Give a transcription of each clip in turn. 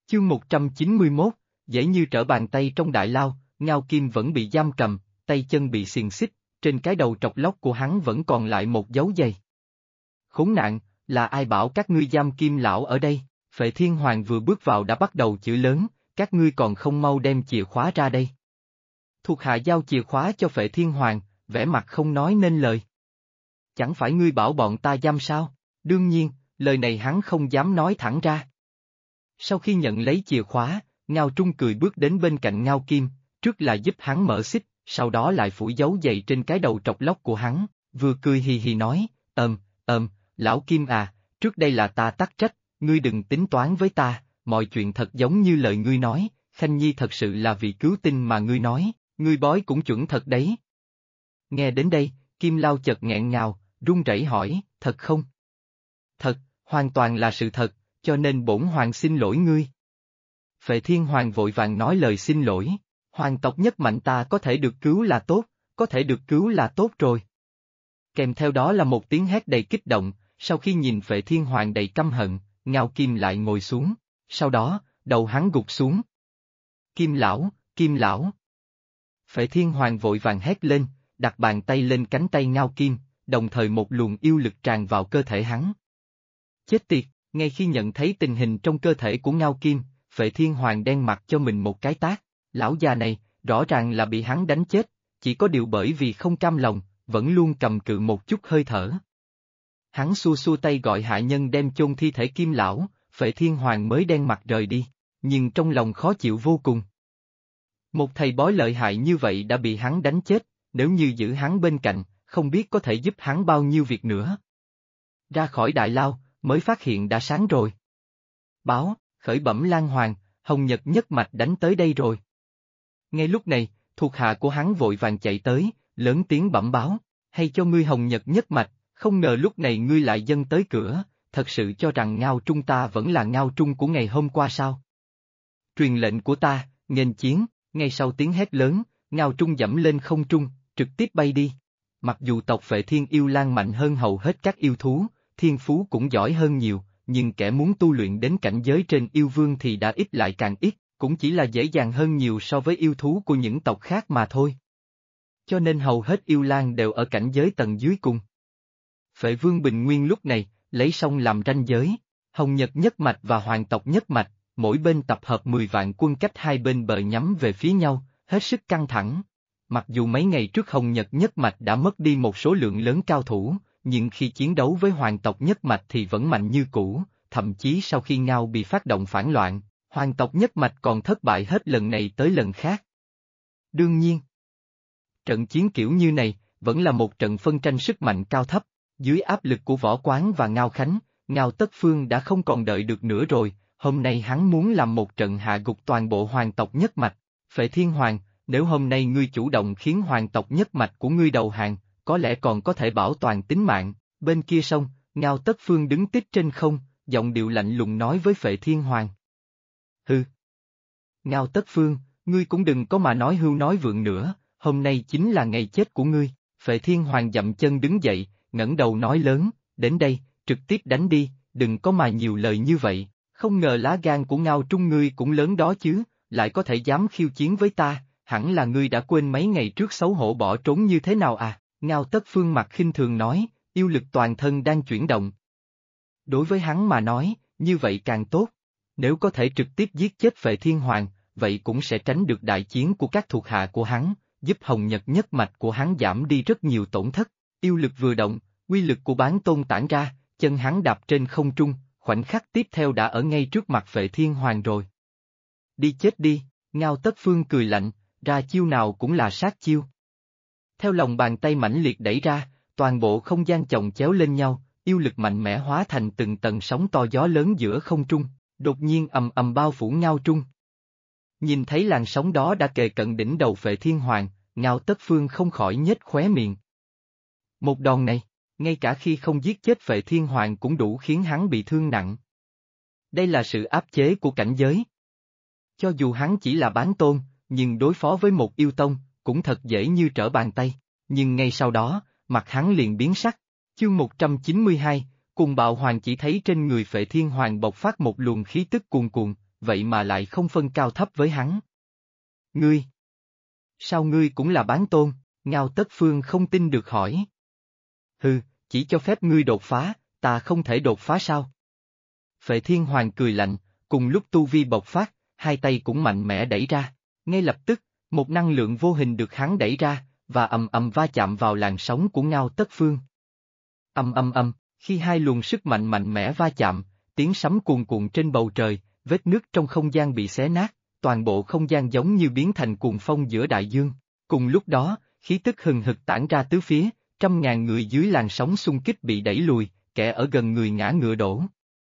Chương 191, dễ như trở bàn tay trong đại lao, Ngao Kim vẫn bị giam cầm, tay chân bị xiềng xích, trên cái đầu trọc lóc của hắn vẫn còn lại một dấu giày. Khốn nạn, là ai bảo các ngươi giam Kim lão ở đây? Phệ Thiên Hoàng vừa bước vào đã bắt đầu chửi lớn, các ngươi còn không mau đem chìa khóa ra đây. Thuộc hạ giao chìa khóa cho Phệ Thiên Hoàng, vẻ mặt không nói nên lời. Chẳng phải ngươi bảo bọn ta giam sao? Đương nhiên, lời này hắn không dám nói thẳng ra. Sau khi nhận lấy chìa khóa, Ngao Trung cười bước đến bên cạnh Ngao Kim, trước là giúp hắn mở xích, sau đó lại phủi dấu giày trên cái đầu trọc lóc của hắn, vừa cười hì hì nói, lão Kim à, trước đây là ta tắc trách, ngươi đừng tính toán với ta, mọi chuyện thật giống như lời ngươi nói, Khanh Nhi thật sự là vì cứu tinh mà ngươi nói, ngươi bói cũng chuẩn thật đấy. Nghe đến đây, Kim Lao chợt nghẹn ngào, run rẩy hỏi, thật không? Thật, hoàn toàn là sự thật, cho nên bổn hoàng xin lỗi ngươi. Phệ Thiên Hoàng vội vàng nói lời xin lỗi, hoàng tộc nhất mạnh ta có thể được cứu là tốt, có thể được cứu là tốt rồi. Kèm theo đó là một tiếng hét đầy kích động, sau khi nhìn Phệ Thiên Hoàng đầy căm hận, Ngao Kim lại ngồi xuống, sau đó, đầu hắn gục xuống. Kim lão, Kim lão. Phệ Thiên Hoàng vội vàng hét lên, đặt bàn tay lên cánh tay Ngao Kim, đồng thời một luồng yêu lực tràn vào cơ thể hắn. Chết tiệt, ngay khi nhận thấy tình hình trong cơ thể của Ngao Kim, Phệ Thiên Hoàng đen mặt cho mình một cái tát, lão già này, rõ ràng là bị hắn đánh chết, chỉ có điều bởi vì không cam lòng, vẫn luôn cầm cự một chút hơi thở. Hắn xua xua tay gọi hạ nhân đem chôn thi thể Kim lão, Phệ Thiên Hoàng mới đen mặt rời đi, nhưng trong lòng khó chịu vô cùng. Một thầy bói lợi hại như vậy đã bị hắn đánh chết, nếu như giữ hắn bên cạnh, không biết có thể giúp hắn bao nhiêu việc nữa. Ra khỏi đại lao, mới phát hiện đã sáng rồi. Báo, khởi bẩm Lan Hoàng, Hồng Nhật nhất mạch đánh tới đây rồi. Ngay lúc này, thuộc hạ của hắn vội vàng chạy tới, lớn tiếng bẩm báo, hay cho ngươi Hồng Nhật nhất mạch, không ngờ lúc này ngươi lại dâng tới cửa, thật sự cho rằng Ngao Trung ta vẫn là Ngao Trung của ngày hôm qua sao? Truyền lệnh của ta, nghênh chiến, ngay sau tiếng hét lớn, Ngao Trung dẫm lên không trung, trực tiếp bay đi. Mặc dù tộc Phệ Thiên Yêu Lang mạnh hơn hầu hết các yêu thú, thiên phú cũng giỏi hơn nhiều, nhưng kẻ muốn tu luyện đến cảnh giới trên yêu vương thì đã ít lại càng ít, cũng chỉ là dễ dàng hơn nhiều so với yêu thú của những tộc khác mà thôi. Cho nên hầu hết yêu lang đều ở cảnh giới tầng dưới cùng. Phệ Vương Bình Nguyên lúc này, lấy sông làm ranh giới, Hồng Nhật nhất mạch và Hoàng tộc nhất mạch, mỗi bên tập hợp 10 vạn quân cách hai bên bờ nhắm về phía nhau, hết sức căng thẳng. Mặc dù mấy ngày trước Hồng Nhật nhất mạch đã mất đi một số lượng lớn cao thủ, nhưng khi chiến đấu với Hoàng tộc nhất mạch thì vẫn mạnh như cũ, thậm chí sau khi Ngao bị phát động phản loạn, Hoàng tộc nhất mạch còn thất bại hết lần này tới lần khác. Đương nhiên, trận chiến kiểu như này, vẫn là một trận phân tranh sức mạnh cao thấp, dưới áp lực của Võ Quán và Ngao Khánh, Ngao Tất Phương đã không còn đợi được nữa rồi, hôm nay hắn muốn làm một trận hạ gục toàn bộ Hoàng tộc nhất mạch. Phệ Thiên Hoàng, nếu hôm nay ngươi chủ động khiến Hoàng tộc nhất mạch của ngươi đầu hàng, có lẽ còn có thể bảo toàn tính mạng. Bên kia sông, Ngao Tất Phương đứng tít trên không, giọng điệu lạnh lùng nói với Phệ Thiên Hoàng. Hừ. Ngao Tất Phương, ngươi cũng đừng có mà nói hưu nói vượng nữa, hôm nay chính là ngày chết của ngươi. Phệ Thiên Hoàng dậm chân đứng dậy, ngẩng đầu nói lớn, đến đây, trực tiếp đánh đi, đừng có mà nhiều lời như vậy, không ngờ lá gan của Ngao Trung ngươi cũng lớn đó chứ, lại có thể dám khiêu chiến với ta, hẳn là ngươi đã quên mấy ngày trước xấu hổ bỏ trốn như thế nào à? Ngao Tất Phương mặt khinh thường nói, yêu lực toàn thân đang chuyển động. Đối với hắn mà nói, như vậy càng tốt. Nếu có thể trực tiếp giết chết Phệ Thiên Hoàng, vậy cũng sẽ tránh được đại chiến của các thuộc hạ của hắn, giúp Hồng Nhật nhất mạch của hắn giảm đi rất nhiều tổn thất. Yêu lực vừa động, uy lực của Bán Tôn tản ra, chân hắn đạp trên không trung, khoảnh khắc tiếp theo đã ở ngay trước mặt Phệ Thiên Hoàng rồi. Đi chết đi, Ngao Tất Phương cười lạnh, ra chiêu nào cũng là sát chiêu. Theo lòng bàn tay mãnh liệt đẩy ra, toàn bộ không gian chồng chéo lên nhau, yêu lực mạnh mẽ hóa thành từng tầng sóng to gió lớn giữa không trung, đột nhiên ầm ầm bao phủ Ngao Trung. Nhìn thấy làn sóng đó đã kề cận đỉnh đầu Phệ Thiên Hoàng, Ngao Tất Phương không khỏi nhếch khóe miệng. Một đòn này, ngay cả khi không giết chết Phệ Thiên Hoàng cũng đủ khiến hắn bị thương nặng. Đây là sự áp chế của cảnh giới. Cho dù hắn chỉ là Bán Tôn, nhưng đối phó với một yêu tông, cũng thật dễ như trở bàn tay, nhưng ngay sau đó, mặt hắn liền biến sắc. Chương 192, cùng Bạo Hoàng chỉ thấy trên người Phệ Thiên Hoàng bộc phát một luồng khí tức cuồn cuộn, vậy mà lại không phân cao thấp với hắn. Ngươi! Sao ngươi cũng là bán tôn? Ngao Tất Phương không tin được hỏi. Hừ, chỉ cho phép ngươi đột phá, ta không thể đột phá sao? Phệ Thiên Hoàng cười lạnh, cùng lúc tu vi bộc phát, hai tay cũng mạnh mẽ đẩy ra. Ngay lập tức, một năng lượng vô hình được hắn đẩy ra, và ầm ầm va chạm vào làn sóng của Ngao Tất Phương. Ầm, khi hai luồng sức mạnh mạnh mẽ va chạm, tiếng sấm cuồn cuộn trên bầu trời, vết nứt trong không gian bị xé nát, toàn bộ không gian giống như biến thành cuồng phong giữa đại dương. Cùng lúc đó, khí tức hừng hực tản ra tứ phía, trăm ngàn người dưới làn sóng xung kích bị đẩy lùi, kẻ ở gần người ngã ngựa đổ.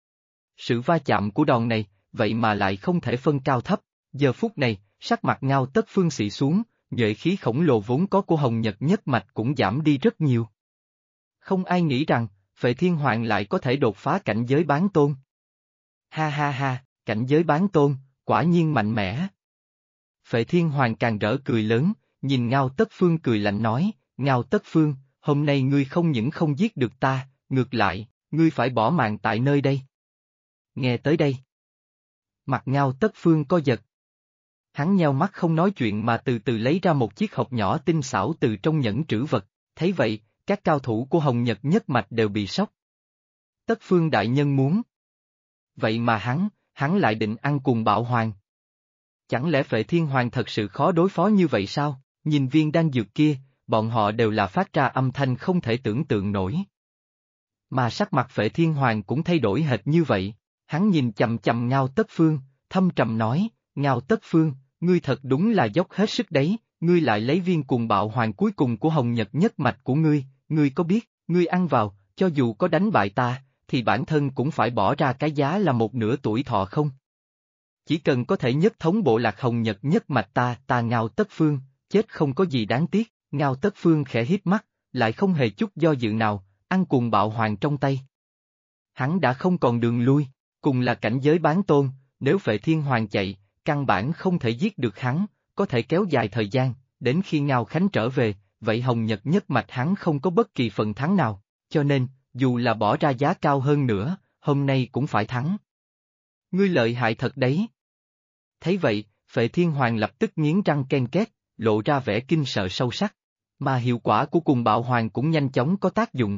Sự va chạm của đòn này, vậy mà lại không thể phân cao thấp. Giờ phút này, sắc mặt Ngao Tất Phương xị xuống, nhuệ khí khổng lồ vốn có của Hồng Nhật nhất mạch cũng giảm đi rất nhiều. Không ai nghĩ rằng, Phệ Thiên Hoàng lại có thể đột phá cảnh giới bán tôn. Ha ha ha, cảnh giới bán tôn, quả nhiên mạnh mẽ. Phệ Thiên Hoàng càng rỡ cười lớn, nhìn Ngao Tất Phương cười lạnh nói, Ngao Tất Phương, hôm nay ngươi không những không giết được ta, ngược lại, ngươi phải bỏ mạng tại nơi đây. Nghe tới đây. Mặt Ngao Tất Phương co giật. Hắn nheo mắt không nói chuyện mà từ từ lấy ra một chiếc hộp nhỏ tinh xảo từ trong nhẫn trữ vật, thấy vậy, các cao thủ của Hồng Nhật nhất mạch đều bị sốc. Tất Phương đại nhân muốn. Vậy mà hắn lại định ăn cùng Bạo Hoàng. Chẳng lẽ Phệ Thiên Hoàng thật sự khó đối phó như vậy sao? Nhìn viên đan dược kia, bọn họ đều là phát ra âm thanh không thể tưởng tượng nổi. Mà sắc mặt Phệ Thiên Hoàng cũng thay đổi hệt như vậy, hắn nhìn chầm chầm Ngao Tất Phương, thâm trầm nói, Ngao Tất Phương, ngươi thật đúng là dốc hết sức đấy, ngươi lại lấy viên cùng Bạo Hoàng cuối cùng của Hồng Nhật nhất mạch của ngươi có biết, ngươi ăn vào, cho dù có đánh bại ta, thì bản thân cũng phải bỏ ra cái giá là một nửa tuổi thọ không? Chỉ cần có thể nhất thống bộ lạc Hồng Nhật nhất mạch ta Ngao Tất Phương, chết không có gì đáng tiếc. Ngao Tất Phương khẽ híp mắt, lại không hề chút do dự nào, ăn cùng Bạo Hoàng trong tay. Hắn đã không còn đường lui, cùng là cảnh giới bán tôn, nếu Phệ Thiên Hoàng chạy, căn bản không thể giết được hắn, có thể kéo dài thời gian, đến khi Ngao Khánh trở về, vậy Hồng Nhật nhất mạch hắn không có bất kỳ phần thắng nào, cho nên, dù là bỏ ra giá cao hơn nữa, hôm nay cũng phải thắng. Ngươi lợi hại thật đấy. Thấy vậy, Phệ Thiên Hoàng lập tức nghiến răng ken két, lộ ra vẻ kinh sợ sâu sắc, mà hiệu quả của cùng Bạo Hoàng cũng nhanh chóng có tác dụng.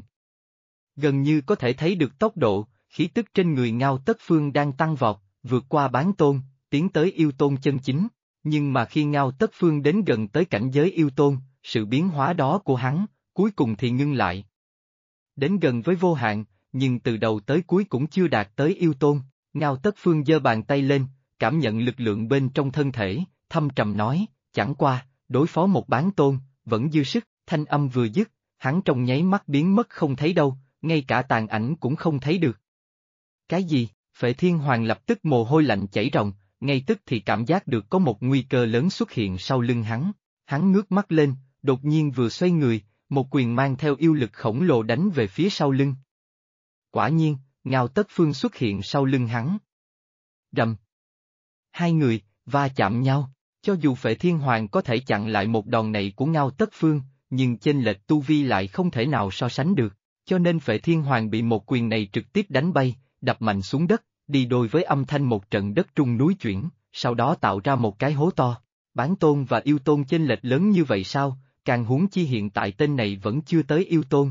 Gần như có thể thấy được tốc độ, khí tức trên người Ngao Tất Phương đang tăng vọt, vượt qua bán tôn, tiến tới yêu tôn chân chính, nhưng mà khi Ngao Tất Phương đến gần tới cảnh giới yêu tôn, sự biến hóa đó của hắn, cuối cùng thì ngưng lại. Đến gần với vô hạn, nhưng từ đầu tới cuối cũng chưa đạt tới yêu tôn, Ngao Tất Phương giơ bàn tay lên, cảm nhận lực lượng bên trong thân thể, thâm trầm nói, chẳng qua, đối phó một bán tôn, vẫn dư sức, thanh âm vừa dứt, hắn trong nháy mắt biến mất không thấy đâu, ngay cả tàn ảnh cũng không thấy được. Cái gì? Phệ Thiên Hoàng lập tức mồ hôi lạnh chảy ròng, ngay tức thì cảm giác được có một nguy cơ lớn xuất hiện sau lưng hắn ngước mắt lên, đột nhiên vừa xoay người, một quyền mang theo yêu lực khổng lồ đánh về phía sau lưng. Quả nhiên, Ngao Tất Phương xuất hiện sau lưng hắn. Rầm. Hai người, va chạm nhau, cho dù Phệ Thiên Hoàng có thể chặn lại một đòn này của Ngao Tất Phương, nhưng chênh lệch tu vi lại không thể nào so sánh được, cho nên Phệ Thiên Hoàng bị một quyền này trực tiếp đánh bay, đập mạnh xuống đất, đi đôi với âm thanh một trận đất rung núi chuyển, sau đó tạo ra một cái hố to. Bán tôn và yêu tôn chênh lệch lớn như vậy sao, càng huống chi hiện tại tên này vẫn chưa tới yêu tôn.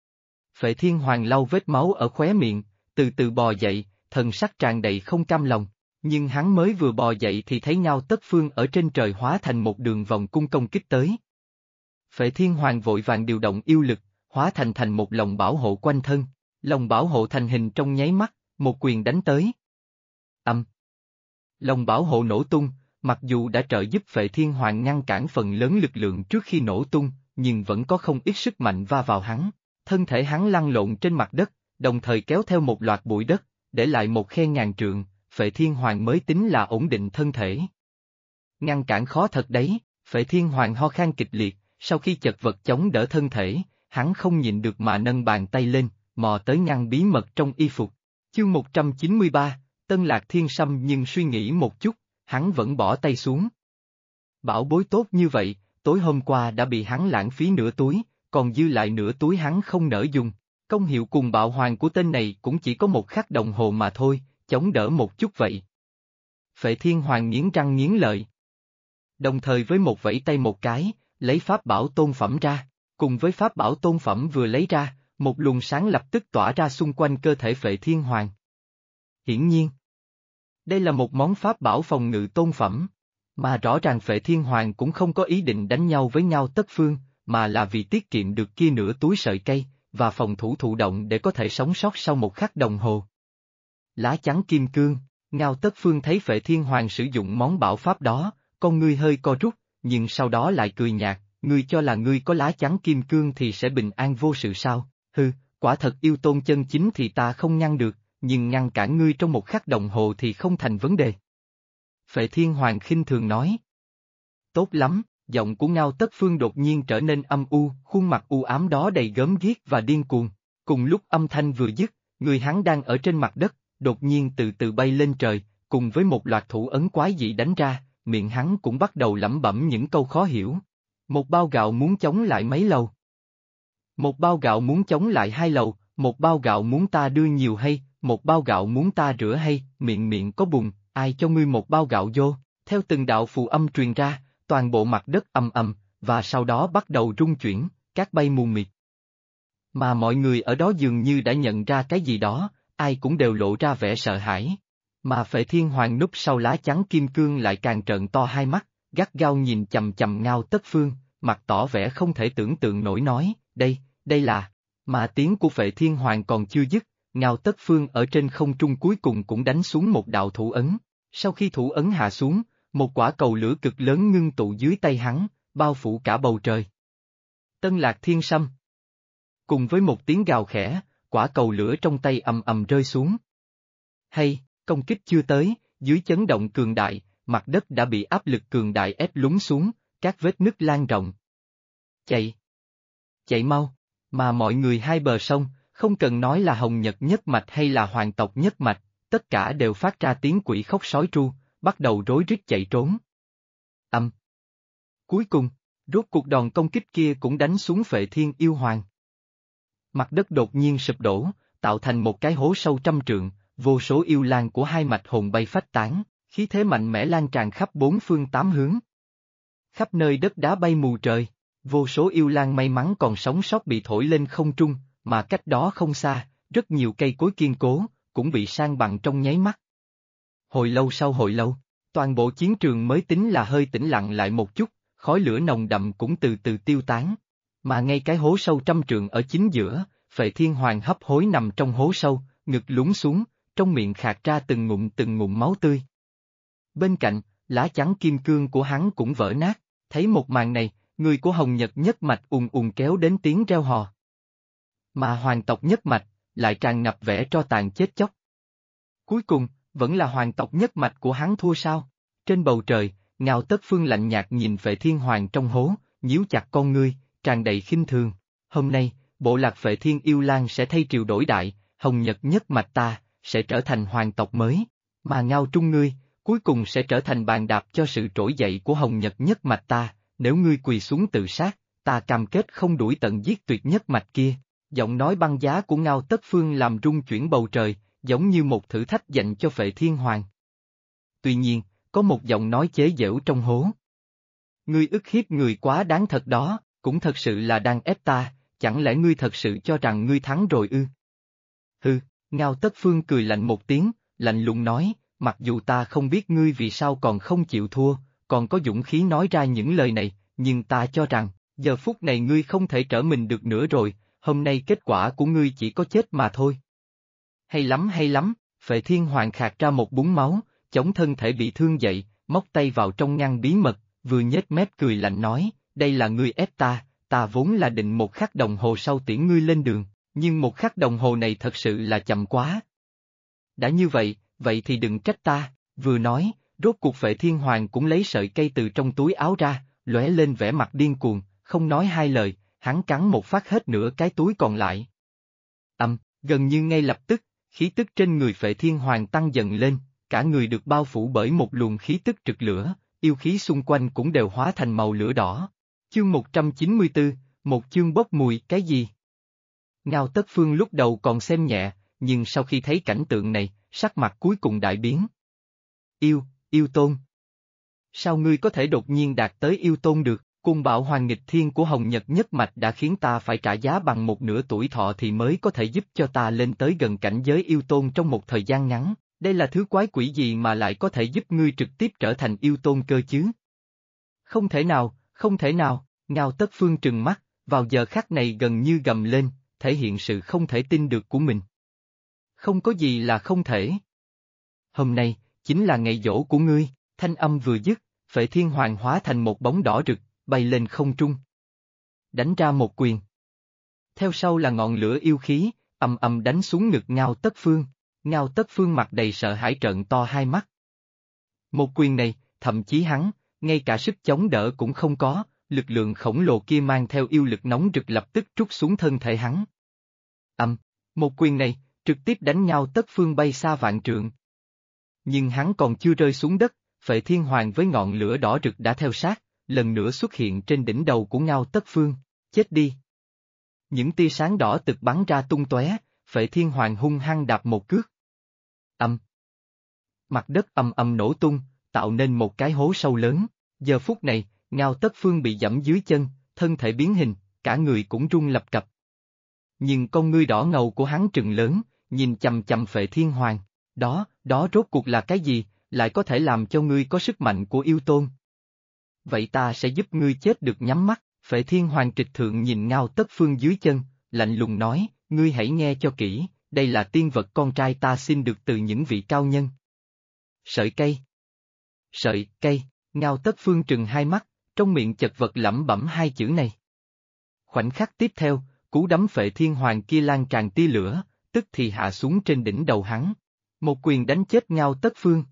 Phệ Thiên Hoàng lau vết máu ở khóe miệng, từ từ bò dậy, thần sắc tràn đầy không cam lòng, nhưng hắn mới vừa bò dậy thì thấy Ngao Tất Phương ở trên trời hóa thành một đường vòng cung công kích tới. Phệ Thiên Hoàng vội vàng điều động yêu lực, hóa thành một lồng bảo hộ quanh thân, lồng bảo hộ thành hình trong nháy mắt, một quyền đánh tới. Lồng bảo hộ nổ tung, mặc dù đã trợ giúp Phệ Thiên Hoàng ngăn cản phần lớn lực lượng trước khi nổ tung, nhưng vẫn có không ít sức mạnh va vào hắn, thân thể hắn lăn lộn trên mặt đất, đồng thời kéo theo một loạt bụi đất, để lại một khe ngàn trượng, Phệ Thiên Hoàng mới tính là ổn định thân thể. Ngăn cản khó thật đấy, Phệ Thiên Hoàng ho khan kịch liệt, sau khi chật vật chống đỡ thân thể, hắn không nhịn được mà nâng bàn tay lên, mò tới ngăn bí mật trong y phục. Chương 193, Tân Lạc Thiên Sâm nhưng suy nghĩ một chút, hắn vẫn bỏ tay xuống. Bảo bối tốt như vậy, tối hôm qua đã bị hắn lãng phí nửa túi, còn dư lại nửa túi hắn không nỡ dùng. Công hiệu cùng Bạo Hoàng của tên này cũng chỉ có một khắc đồng hồ mà thôi, chống đỡ một chút vậy. Phệ Thiên Hoàng nghiến răng nghiến lợi. Đồng thời với một vẫy tay một cái, lấy pháp bảo tôn phẩm ra, cùng với pháp bảo tôn phẩm vừa lấy ra, một luồng sáng lập tức tỏa ra xung quanh cơ thể Phệ Thiên Hoàng. Hiển nhiên, đây là một món pháp bảo phòng ngự tôn phẩm, mà rõ ràng Phệ Thiên Hoàng cũng không có ý định đánh nhau với Ngao Tất Phương, mà là vì tiết kiệm được kia nửa túi sợi cây, và phòng thủ thụ động để có thể sống sót sau một khắc đồng hồ. Lá chắn kim cương, Ngao Tất Phương thấy Phệ Thiên Hoàng sử dụng món bảo pháp đó, con ngươi hơi co rút, nhưng sau đó lại cười nhạt, ngươi cho là ngươi có lá chắn kim cương thì sẽ bình an vô sự sao, hừ, quả thật yêu tôn chân chính thì ta không ngăn được, nhưng ngăn cản ngươi trong một khắc đồng hồ thì không thành vấn đề. Phệ Thiên Hoàng khinh thường nói. Tốt lắm, giọng của Ngao Tất Phương đột nhiên trở nên âm u, khuôn mặt u ám đó đầy gớm ghiếc và điên cuồng. Cùng lúc âm thanh vừa dứt, người hắn đang ở trên mặt đất, đột nhiên từ từ bay lên trời, cùng với một loạt thủ ấn quái dị đánh ra, miệng hắn cũng bắt đầu lẩm bẩm những câu khó hiểu. Một bao gạo muốn chống lại mấy lầu? Một bao gạo muốn chống lại 2 lầu, một bao gạo muốn ta đưa nhiều hay, một bao gạo muốn ta rửa hay, miệng miệng có bùn, ai cho ngươi một bao gạo vô? Theo từng đạo phù âm truyền ra, toàn bộ mặt đất ầm ầm, và sau đó bắt đầu rung chuyển, cát bay mù mịt. Mà mọi người ở đó dường như đã nhận ra cái gì đó, ai cũng đều lộ ra vẻ sợ hãi. Mà Phệ Thiên Hoàng núp sau lá chắn kim cương lại càng trợn to hai mắt, gắt gao nhìn chầm chầm Ngao Tất Phương, mặt tỏ vẻ không thể tưởng tượng nổi nói, đây là... Mà tiếng của Phệ Thiên Hoàng còn chưa dứt, Ngao Tất Phương ở trên không trung cuối cùng cũng đánh xuống một đạo thủ ấn. Sau khi thủ ấn hạ xuống, một quả cầu lửa cực lớn ngưng tụ dưới tay hắn, bao phủ cả bầu trời. Tân Lạc Thiên Sâm. Cùng với một tiếng gào khẽ, quả cầu lửa trong tay ầm ầm rơi xuống. Hay, công kích chưa tới, dưới chấn động cường đại, mặt đất đã bị áp lực cường đại ép lún xuống, các vết nứt lan rộng. Chạy! Chạy mau! Mà mọi người hai bờ sông, không cần nói là Hồng Nhật nhất mạch hay là Hoàng tộc nhất mạch, tất cả đều phát ra tiếng quỷ khóc sói tru, bắt đầu rối rít chạy trốn. Cuối cùng, rốt cuộc đòn công kích kia cũng đánh xuống Phệ Thiên Yêu Hoàng. Mặt đất đột nhiên sụp đổ, tạo thành một cái hố sâu 100 trượng, vô số yêu lang của hai mạch hồn bay phách tán, khí thế mạnh mẽ lan tràn khắp 4 phương 8 hướng. Khắp nơi đất đá bay mù trời, vô số yêu lang may mắn còn sống sót bị thổi lên không trung, mà cách đó không xa, rất nhiều cây cối kiên cố, cũng bị san bằng trong nháy mắt. Hồi lâu sau hồi lâu, toàn bộ chiến trường mới tính là hơi tĩnh lặng lại một chút, khói lửa nồng đậm cũng từ từ tiêu tán. Mà ngay cái hố sâu 100 trượng ở chính giữa, Phệ Thiên Hoàng hấp hối nằm trong hố sâu, ngực lún xuống, trong miệng khạc ra từng ngụm máu tươi. Bên cạnh, lá chắn kim cương của hắn cũng vỡ nát, thấy một màn này, người của Hồng Nhật nhất mạch ùn kéo đến tiếng reo hò. Mà Hoàng tộc nhất mạch, lại tràn ngập vẻ tro tàn chết chóc. Cuối cùng, vẫn là Hoàng tộc nhất mạch của hắn thua sao? Trên bầu trời, Ngao Tất Phương lạnh nhạt nhìn Phệ Thiên Hoàng trong hố, nhíu chặt con ngươi, tràn đầy khinh thường. Hôm nay, bộ lạc Phệ Thiên Yêu Lang sẽ thay triều đổi đại, Hồng Nhật nhất mạch ta, sẽ trở thành hoàng tộc mới, mà Ngao Trung ngươi, cuối cùng sẽ trở thành bàn đạp cho sự trỗi dậy của Hồng Nhật nhất mạch ta, nếu ngươi quỳ xuống tự sát, ta cam kết không đuổi tận giết tuyệt nhất mạch kia. Giọng nói băng giá của Ngao Tất Phương làm rung chuyển bầu trời, giống như một thử thách dành cho Phệ Thiên Hoàng. Tuy nhiên, có một giọng nói chế giễu trong hố. Ngươi ức hiếp người quá đáng thật đó, cũng thật sự là đang ép ta, chẳng lẽ ngươi thật sự cho rằng ngươi thắng rồi ư? Hừ, Ngao Tất Phương cười lạnh một tiếng, lạnh lùng nói, mặc dù ta không biết ngươi vì sao còn không chịu thua, còn có dũng khí nói ra những lời này, nhưng ta cho rằng, giờ phút này ngươi không thể trở mình được nữa rồi, hôm nay kết quả của ngươi chỉ có chết mà thôi. Hay lắm, Phệ Thiên Hoàng khạc ra một búng máu, chống thân thể bị thương dậy, móc tay vào trong ngăn bí mật, vừa nhếch mép cười lạnh nói, đây là ngươi ép ta vốn là định một khắc đồng hồ sau tiễn ngươi lên đường, nhưng một khắc đồng hồ này thật sự là chậm quá. Đã như vậy, vậy thì đừng trách ta, vừa nói, rốt cuộc Phệ Thiên Hoàng cũng lấy sợi cây từ trong túi áo ra, lóe lên vẻ mặt điên cuồng, không nói hai lời, hắn cắn một phát hết nửa cái túi còn lại. Gần như ngay lập tức, khí tức trên người Phệ Thiên Hoàng tăng dần lên, cả người được bao phủ bởi một luồng khí tức rực lửa, yêu khí xung quanh cũng đều hóa thành màu lửa đỏ. Chương 194, một chương bốc mùi cái gì? Ngao Tất Phương lúc đầu còn xem nhẹ, nhưng sau khi thấy cảnh tượng này, sắc mặt cuối cùng đại biến. yêu tôn. Sao ngươi có thể đột nhiên đạt tới yêu tôn được? Cung bạo hoàng nghịch thiên của Hồng Nhật nhất mạch đã khiến ta phải trả giá bằng một nửa tuổi thọ thì mới có thể giúp cho ta lên tới gần cảnh giới yêu tôn trong một thời gian ngắn. Đây là thứ quái quỷ gì mà lại có thể giúp ngươi trực tiếp trở thành yêu tôn cơ chứ? Không thể nào, không thể nào, Ngao Tất Phương trừng mắt, vào giờ khắc này gần như gầm lên, thể hiện sự không thể tin được của mình. Không có gì là không thể. Hôm nay, chính là ngày giỗ của ngươi, thanh âm vừa dứt, Phệ Thiên Hoàng hóa thành một bóng đỏ rực, bay lên không trung. Đánh ra một quyền. Theo sau là ngọn lửa yêu khí, ầm ầm đánh xuống ngực Ngao Tất Phương. Ngao Tất Phương mặt đầy sợ hãi trợn to hai mắt. Một quyền này, thậm chí hắn, ngay cả sức chống đỡ cũng không có, lực lượng khổng lồ kia mang theo yêu lực nóng rực lập tức trút xuống thân thể hắn. Một quyền này, trực tiếp đánh Ngao Tất Phương bay xa vạn trượng. Nhưng hắn còn chưa rơi xuống đất, Phệ Thiên Hoàng với ngọn lửa đỏ rực đã theo sát, lần nữa xuất hiện trên đỉnh đầu của Ngao Tất Phương, chết đi. Những tia sáng đỏ tực bắn ra tung tóe, Phệ Thiên Hoàng hung hăng đạp một cước. Mặt đất ầm ầm nổ tung, tạo nên một cái hố sâu lớn. Giờ phút này, Ngao Tất Phương bị giẫm dưới chân, thân thể biến hình, cả người cũng run lập cập. Nhưng con ngươi đỏ ngầu của hắn trừng lớn, nhìn chằm chằm Phệ Thiên Hoàng. Đó rốt cuộc là cái gì, lại có thể làm cho ngươi có sức mạnh của yêu tôn? Vậy ta sẽ giúp ngươi chết được nhắm mắt. Phệ Thiên Hoàng trịch thượng nhìn Ngao Tất Phương dưới chân, lạnh lùng nói, ngươi hãy nghe cho kỹ, đây là tiên vật con trai ta xin được từ những vị cao nhân. Sợi cây. Sợi cây, Ngao Tất Phương trừng hai mắt, trong miệng chật vật lẩm bẩm hai chữ này. Khoảnh khắc tiếp theo, cú đấm Phệ Thiên Hoàng kia lan tràn tia lửa, tức thì hạ xuống trên đỉnh đầu hắn. Một quyền đánh chết Ngao Tất Phương.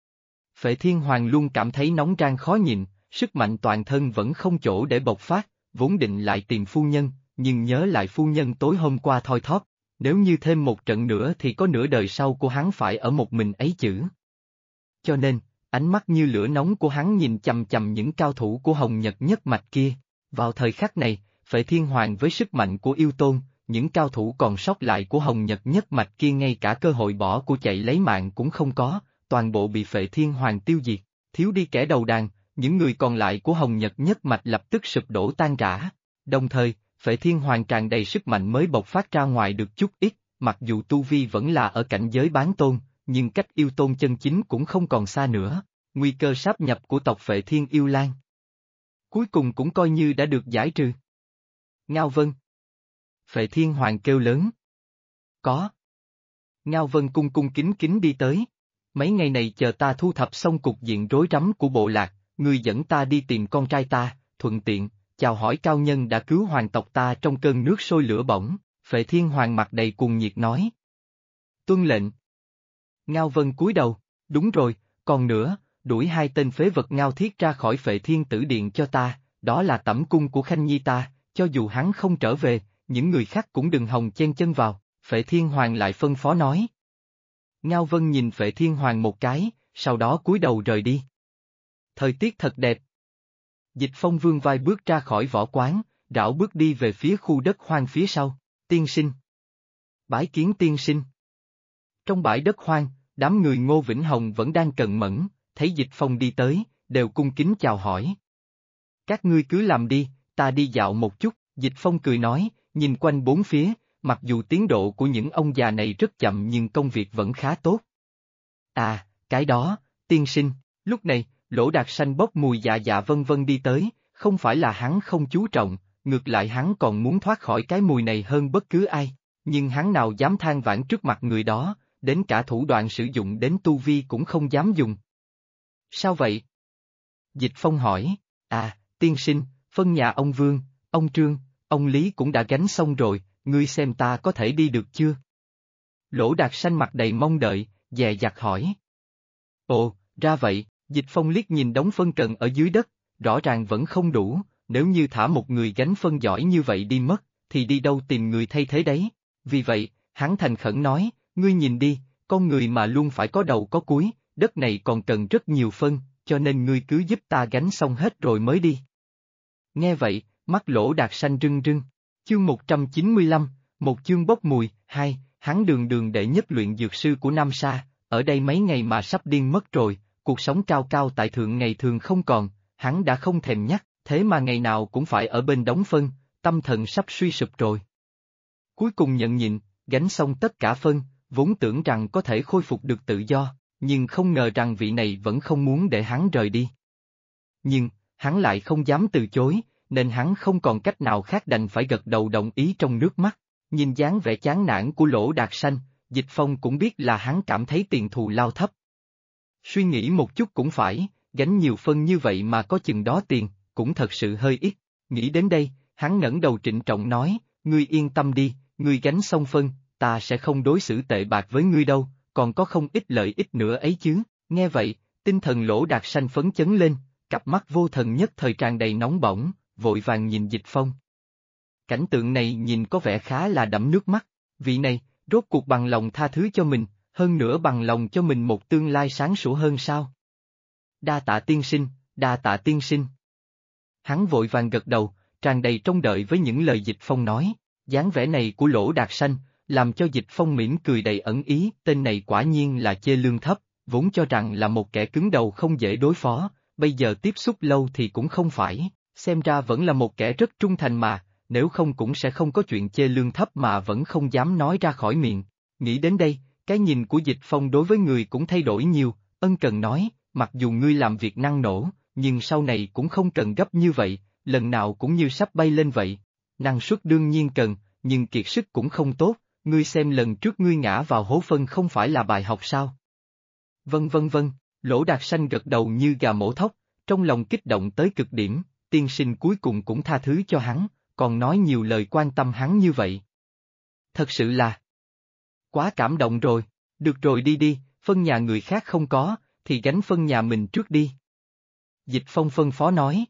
Phệ Thiên Hoàng luôn cảm thấy nóng rang khó nhịn, sức mạnh toàn thân vẫn không chỗ để bộc phát, vốn định lại tìm phu nhân, nhưng nhớ lại phu nhân tối hôm qua thoi thóp, nếu như thêm một trận nữa thì có nửa đời sau của hắn phải ở một mình ấy chữ. Cho nên, ánh mắt như lửa nóng của hắn nhìn chằm chằm những cao thủ của Hồng Nhật nhất mạch kia. Vào thời khắc này, Phệ Thiên Hoàng với sức mạnh của yêu tôn, những cao thủ còn sót lại của Hồng Nhật nhất mạch kia ngay cả cơ hội bỏ của chạy lấy mạng cũng không có, toàn bộ bị Phệ Thiên Hoàng tiêu diệt, thiếu đi kẻ đầu đàn, những người còn lại của Hồng Nhật nhất mạch lập tức sụp đổ tan rã. Đồng thời, Phệ Thiên Hoàng tràn đầy sức mạnh mới bộc phát ra ngoài được chút ít, mặc dù tu vi vẫn là ở cảnh giới bán tôn, nhưng cách yêu tôn chân chính cũng không còn xa nữa, nguy cơ sáp nhập của tộc Phệ Thiên Yêu Lan. Cuối cùng cũng coi như đã được giải trừ. Ngao Vân. Phệ Thiên Hoàng kêu lớn. Có. Ngao Vân cung cung kính kính đi tới. Mấy ngày này chờ ta thu thập xong cục diện rối rắm của bộ lạc, ngươi dẫn ta đi tìm con trai ta, thuận tiện, chào hỏi cao nhân đã cứu hoàng tộc ta trong cơn nước sôi lửa bỏng, Phệ Thiên Hoàng mặt đầy cuồng nhiệt nói. Tuân lệnh. Ngao Vân cúi đầu, đúng rồi, còn nữa, đuổi hai tên phế vật Ngao Thiết ra khỏi Phệ Thiên Tử Điện cho ta, đó là tẩm cung của Khanh Nhi ta, cho dù hắn không trở về, những người khác cũng đừng hòng chen chân vào, Phệ Thiên Hoàng lại phân phó nói. Ngao Vân nhìn Phệ Thiên Hoàng một cái, sau đó cúi đầu rời đi. Thời tiết thật đẹp. Dịch Phong vương vai bước ra khỏi võ quán, rảo bước đi về phía khu đất hoang phía sau, tiên sinh. Bái kiến tiên sinh. Trong bãi đất hoang, đám người Ngô Vĩnh Hồng vẫn đang cẩn mẫn, thấy Dịch Phong đi tới, đều cung kính chào hỏi. Các ngươi cứ làm đi, ta đi dạo một chút, Dịch Phong cười nói, nhìn quanh bốn phía, mặc dù tiến độ của những ông già này rất chậm nhưng công việc vẫn khá tốt. À, cái đó, tiên sinh, lúc này, Lỗ Đạt Sanh bốc mùi dạ dạ vân vân đi tới, không phải là hắn không chú trọng, ngược lại hắn còn muốn thoát khỏi cái mùi này hơn bất cứ ai, nhưng hắn nào dám than vãn trước mặt người đó, đến cả thủ đoạn sử dụng đến tu vi cũng không dám dùng. Sao vậy? Dịch Phong hỏi, à, tiên sinh, phân nhà ông Vương, ông Trương, ông Lý cũng đã gánh xong rồi, ngươi xem ta có thể đi được chưa? Lỗ Đạt Sanh mặt đầy mong đợi, dè dặt hỏi. Ồ, ra vậy, Dịch Phong liếc nhìn đống phân cần ở dưới đất, rõ ràng vẫn không đủ, nếu như thả một người gánh phân giỏi như vậy đi mất, thì đi đâu tìm người thay thế đấy, vì vậy, hắn thành khẩn nói, ngươi nhìn đi, con người mà luôn phải có đầu có cuối, đất này còn cần rất nhiều phân, cho nên ngươi cứ giúp ta gánh xong hết rồi mới đi. Nghe vậy, mắt Lỗ Đạt Sanh rưng rưng, chương 195, một chương bốc mùi, hai, hắn đường đường đệ nhất luyện dược sư của Nam Sa, ở đây mấy ngày mà sắp điên mất rồi, cuộc sống cao cao tại thượng ngày thường không còn, hắn đã không thèm nhắc, thế mà ngày nào cũng phải ở bên đóng phân, tâm thần sắp suy sụp rồi. Cuối cùng nhận nhịn, gánh xong tất cả phân, vốn tưởng rằng có thể khôi phục được tự do, nhưng không ngờ rằng vị này vẫn không muốn để hắn rời đi. Nhưng, hắn lại không dám từ chối, nên hắn không còn cách nào khác đành phải gật đầu đồng ý trong nước mắt. Nhìn dáng vẻ chán nản của Lỗ Đạt Sanh, Dịch Phong cũng biết là hắn cảm thấy tiền thù lao thấp. Suy nghĩ một chút cũng phải, gánh nhiều phân như vậy mà có chừng đó tiền, cũng thật sự hơi ít. Nghĩ đến đây, hắn ngẩng đầu trịnh trọng nói, ngươi yên tâm đi, ngươi gánh xong phân, ta sẽ không đối xử tệ bạc với ngươi đâu, còn có không ít lợi ích nữa ấy chứ. Nghe vậy, tinh thần Lỗ Đạt Sanh phấn chấn lên, cặp mắt vô thần nhất thời tràn đầy nóng bỏng, vội vàng nhìn Dịch Phong. Cảnh tượng này nhìn có vẻ khá là đẫm nước mắt, vị này, rốt cuộc bằng lòng tha thứ cho mình, hơn nữa bằng lòng cho mình một tương lai sáng sủa hơn sao. Đa tạ tiên sinh, đa tạ tiên sinh. Hắn vội vàng gật đầu, tràn đầy trông đợi với những lời Dịch Phong nói, dáng vẻ này của Lỗ Đạt Sanh, làm cho Dịch Phong mỉm cười đầy ẩn ý, tên này quả nhiên là chê lương thấp, vốn cho rằng là một kẻ cứng đầu không dễ đối phó, bây giờ tiếp xúc lâu thì cũng không phải, xem ra vẫn là một kẻ rất trung thành mà, nếu không cũng sẽ không có chuyện chê lương thấp mà vẫn không dám nói ra khỏi miệng. Nghĩ đến đây, cái nhìn của Dịch Phong đối với người cũng thay đổi nhiều, ân cần nói, mặc dù ngươi làm việc năng nổ, nhưng sau này cũng không cần gấp như vậy, lần nào cũng như sắp bay lên vậy. Năng suất đương nhiên cần, nhưng kiệt sức cũng không tốt, ngươi xem lần trước ngươi ngã vào hố phân không phải là bài học sao? Vân vân vân, Lỗ Đạt Sanh gật đầu như gà mổ thóc, trong lòng kích động tới cực điểm, tiên sinh cuối cùng cũng tha thứ cho hắn, còn nói nhiều lời quan tâm hắn như vậy. Thật sự là quá cảm động rồi, được rồi đi đi, phân nhà người khác không có, thì gánh phân nhà mình trước đi. Dịch Phong phân phó nói.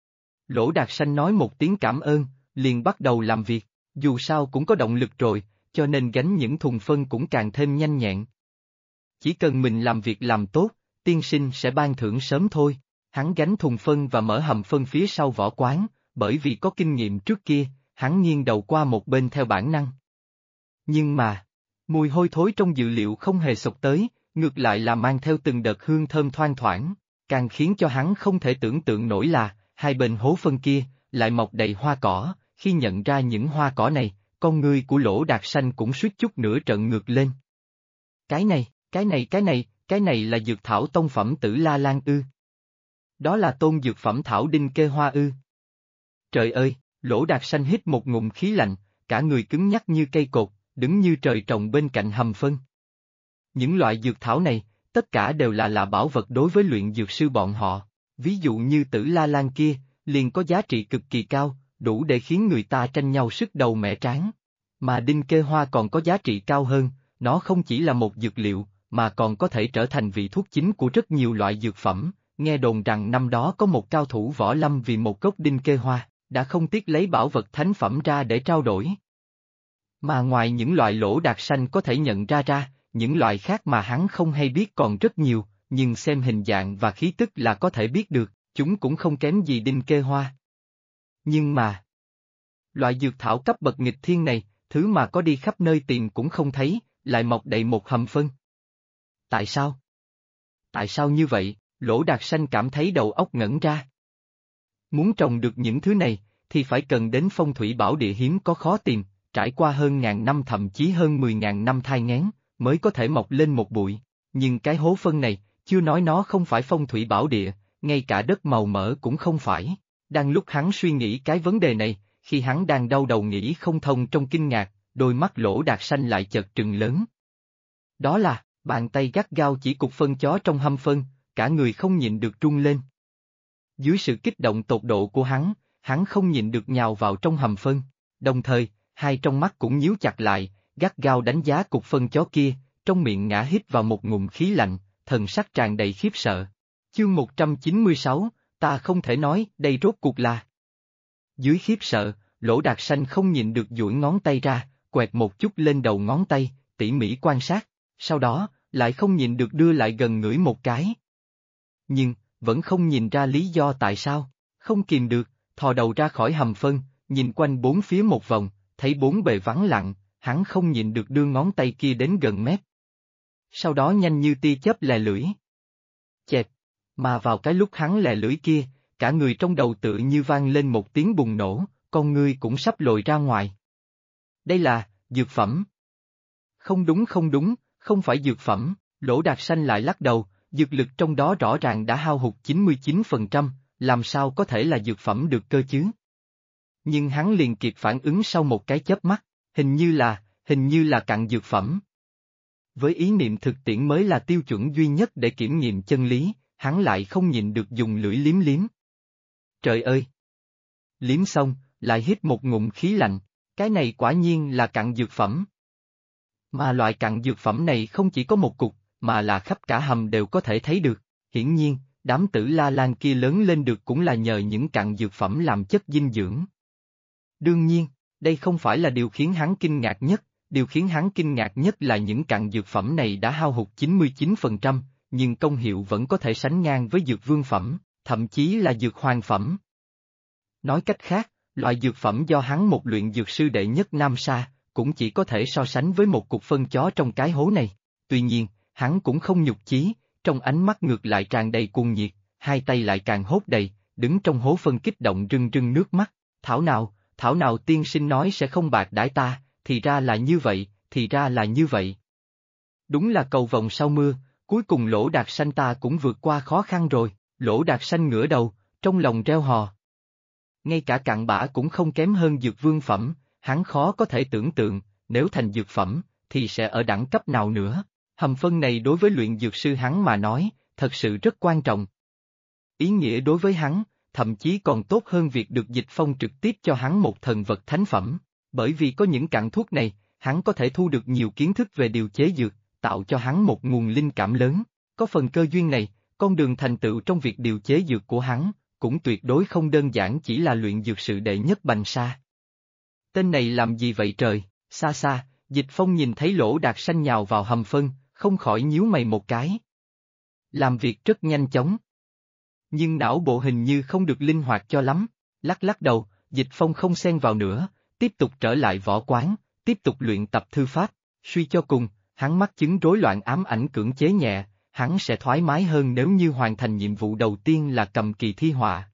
Lỗ Đạt Sanh nói một tiếng cảm ơn, liền bắt đầu làm việc, dù sao cũng có động lực rồi, cho nên gánh những thùng phân cũng càng thêm nhanh nhẹn. Chỉ cần mình làm việc làm tốt, tiên sinh sẽ ban thưởng sớm thôi. Hắn gánh thùng phân và mở hầm phân phía sau võ quán, bởi vì có kinh nghiệm trước kia, hắn nghiêng đầu qua một bên theo bản năng. Nhưng mà, mùi hôi thối trong dự liệu không hề xộc tới, ngược lại là mang theo từng đợt hương thơm thoang thoảng, càng khiến cho hắn không thể tưởng tượng nổi là, hai bên hố phân kia, lại mọc đầy hoa cỏ, khi nhận ra những hoa cỏ này, con ngươi của Lỗ Đạt Sanh cũng suýt chút nữa trợn ngược lên. Cái này là dược thảo tông phẩm Tử La Lan ư? Đó là tôn dược phẩm thảo đinh kê hoa ư? Trời ơi, Lỗ Đạt Sanh hít một ngụm khí lạnh, cả người cứng nhắc như cây cột, đứng như trời trồng bên cạnh hầm phân. Những loại dược thảo này, tất cả đều là bảo vật đối với luyện dược sư bọn họ, ví dụ như Tử La Lan kia, liền có giá trị cực kỳ cao, đủ để khiến người ta tranh nhau sức đầu mẻ trán. Mà đinh kê hoa còn có giá trị cao hơn, nó không chỉ là một dược liệu, mà còn có thể trở thành vị thuốc chính của rất nhiều loại dược phẩm. Nghe đồn rằng năm đó có một cao thủ võ lâm vì một gốc đinh kê hoa, đã không tiếc lấy bảo vật thánh phẩm ra để trao đổi. Mà ngoài những loại Lỗ Đạt Sanh có thể nhận ra, những loại khác mà hắn không hay biết còn rất nhiều, nhưng xem hình dạng và khí tức là có thể biết được, chúng cũng không kém gì đinh kê hoa. Nhưng mà, loại dược thảo cấp bậc nghịch thiên này, thứ mà có đi khắp nơi tìm cũng không thấy, lại mọc đầy một hầm phân. Tại sao? Tại sao như vậy? Lỗ Đạt Sanh cảm thấy đầu óc ngẩn ra. Muốn trồng được những thứ này, thì phải cần đến phong thủy bảo địa hiếm có khó tìm, trải qua hơn ngàn năm thậm chí hơn 10.000 năm thai nghén, mới có thể mọc lên một bụi. Nhưng cái hố phân này, chưa nói nó không phải phong thủy bảo địa, ngay cả đất màu mỡ cũng không phải. Đang lúc hắn suy nghĩ cái vấn đề này, khi hắn đang đau đầu nghĩ không thông trong kinh ngạc, đôi mắt Lỗ Đạt Sanh lại chợt trừng lớn. Đó là, bàn tay gắt gao chỉ cục phân chó trong hầm phân, cả người không nhịn được run lên. Dưới sự kích động tột độ của hắn không nhịn được nhào vào trong hầm phân, đồng thời, hai trong mắt cũng nhíu chặt lại, gắt gao đánh giá cục phân chó kia, trong miệng ngã hít vào một ngụm khí lạnh, thần sắc tràn đầy khiếp sợ. Chương 196, ta không thể nói, đây rốt cuộc là. Dưới khiếp sợ, Lỗ Đạt Sanh không nhịn được duỗi ngón tay ra, quẹt một chút lên đầu ngón tay, tỉ mỉ quan sát, sau đó, lại không nhịn được đưa lại gần ngửi một cái. Nhưng, vẫn không nhìn ra lý do tại sao, không kìm được, thò đầu ra khỏi hầm phân, nhìn quanh bốn phía một vòng, thấy bốn bề vắng lặng, hắn không nhịn được đưa ngón tay kia đến gần mép. Sau đó nhanh như tia chớp lè lưỡi. Chẹp, Mà vào cái lúc hắn lè lưỡi kia, cả người trong đầu tựa như vang lên một tiếng bùng nổ, con ngươi cũng sắp lồi ra ngoài. Đây là, dược phẩm. Không đúng, không phải dược phẩm, Lỗ Đạt Sanh lại lắc đầu, dược lực trong đó rõ ràng đã hao hụt 99%, làm sao có thể là dược phẩm được cơ chứ? Nhưng hắn liền kịp phản ứng sau một cái chớp mắt, hình như là cặn dược phẩm. Với ý niệm thực tiễn mới là tiêu chuẩn duy nhất để kiểm nghiệm chân lý, hắn lại không nhịn được dùng lưỡi liếm liếm. Trời ơi! Liếm xong, lại hít một ngụm khí lạnh, cái này quả nhiên là cặn dược phẩm. Mà loại cặn dược phẩm này không chỉ có một cục, mà là khắp cả hầm đều có thể thấy được. Hiển nhiên, đám tử la lan kia lớn lên được cũng là nhờ những cặn dược phẩm làm chất dinh dưỡng. Đương nhiên, đây không phải là điều khiến hắn kinh ngạc nhất, điều khiến hắn kinh ngạc nhất là những cặn dược phẩm này đã hao hụt 99%, nhưng công hiệu vẫn có thể sánh ngang với dược vương phẩm, thậm chí là dược hoàng phẩm. Nói cách khác, loại dược phẩm do hắn một luyện dược sư đệ nhất Nam Sa, cũng chỉ có thể so sánh với một cục phân chó trong cái hố này. Tuy nhiên, hắn cũng không nhục chí, trong ánh mắt ngược lại tràn đầy cuồng nhiệt, hai tay lại càng hốt đầy, đứng trong hố phân kích động rưng rưng nước mắt. Thảo nào tiên sinh nói sẽ không bạc đãi ta, thì ra là như vậy, thì ra là như vậy. Đúng là cầu vồng sau mưa, cuối cùng Lỗ Đạt Sanh ta cũng vượt qua khó khăn rồi, Lỗ Đạt Sanh ngửa đầu, trong lòng reo hò. Ngay cả cặn bã cũng không kém hơn dược vương phẩm, hắn khó có thể tưởng tượng, nếu thành dược phẩm, thì sẽ ở đẳng cấp nào nữa. Hầm phân này đối với luyện dược sư hắn mà nói, thật sự rất quan trọng. Ý nghĩa đối với hắn, thậm chí còn tốt hơn việc được Dịch Phong trực tiếp cho hắn một thần vật thánh phẩm, bởi vì có những cặn thuốc này, hắn có thể thu được nhiều kiến thức về điều chế dược, tạo cho hắn một nguồn linh cảm lớn. Có phần cơ duyên này, con đường thành tựu trong việc điều chế dược của hắn, cũng tuyệt đối không đơn giản chỉ là luyện dược sự đệ nhất Bành Sa. Tên này làm gì vậy trời, xa xa, Dịch Phong nhìn thấy Lỗ Đạt Sanh nhào vào hầm phân, không khỏi nhíu mày một cái. Làm việc rất nhanh chóng. Nhưng não bộ hình như không được linh hoạt cho lắm, lắc đầu, Dịch Phong không xen vào nữa, tiếp tục trở lại võ quán, tiếp tục luyện tập thư pháp, suy cho cùng, hắn mắc chứng rối loạn ám ảnh cưỡng chế nhẹ, hắn sẽ thoải mái hơn nếu như hoàn thành nhiệm vụ đầu tiên là cầm kỳ thi họa.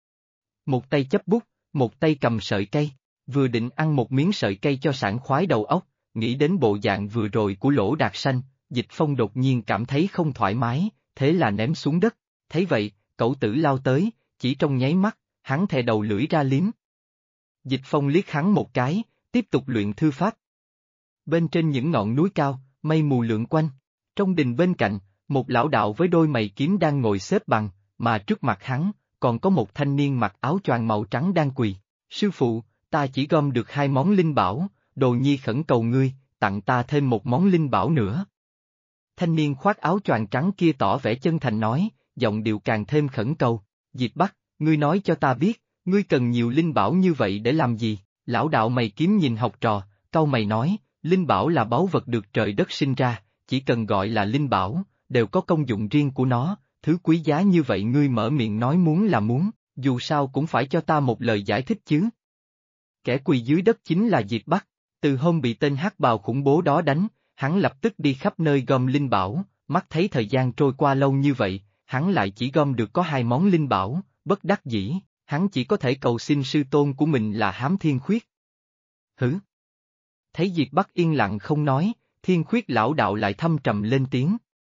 Một tay chấp bút, một tay cầm sợi cây, vừa định ăn một miếng sợi cây cho sảng khoái đầu óc, nghĩ đến bộ dạng vừa rồi của Lỗ Đạt Sanh, Dịch Phong đột nhiên cảm thấy không thoải mái, thế là ném xuống đất, thấy vậy, cẩu tử lao tới, chỉ trong nháy mắt, hắn thè đầu lưỡi ra liếm. Dịch Phong liếc hắn một cái, tiếp tục luyện thư pháp. Bên trên những ngọn núi cao, mây mù lượn quanh, trong đình bên cạnh, một lão đạo với đôi mày kiếm đang ngồi xếp bằng, mà trước mặt hắn, còn có một thanh niên mặc áo choàng màu trắng đang quỳ. Sư phụ, ta chỉ gom được 2 món linh bảo, đồ nhi khẩn cầu ngươi, tặng ta thêm một món linh bảo nữa. Thanh niên khoác áo choàng trắng kia tỏ vẻ chân thành nói, giọng điệu càng thêm khẩn cầu. Diệp Bắc, ngươi nói cho ta biết, ngươi cần nhiều linh bảo như vậy để làm gì? Lão đạo mày kiếm nhìn học trò, cau mày nói, linh bảo là báu vật được trời đất sinh ra, chỉ cần gọi là linh bảo, đều có công dụng riêng của nó, thứ quý giá như vậy ngươi mở miệng nói muốn là muốn, dù sao cũng phải cho ta một lời giải thích chứ. Kẻ quỳ dưới đất chính là Diệp Bắc, từ hôm bị tên hắc bào khủng bố đó đánh, hắn lập tức đi khắp nơi gom linh bảo, mắt thấy thời gian trôi qua lâu như vậy, hắn lại chỉ gom được có 2 món linh bảo, bất đắc dĩ, hắn chỉ có thể cầu xin sư tôn của mình là Hám Thiên Khuyết. Hử? Thấy Diệp Bắc yên lặng không nói, Thiên Khuyết lão đạo lại thâm trầm lên tiếng.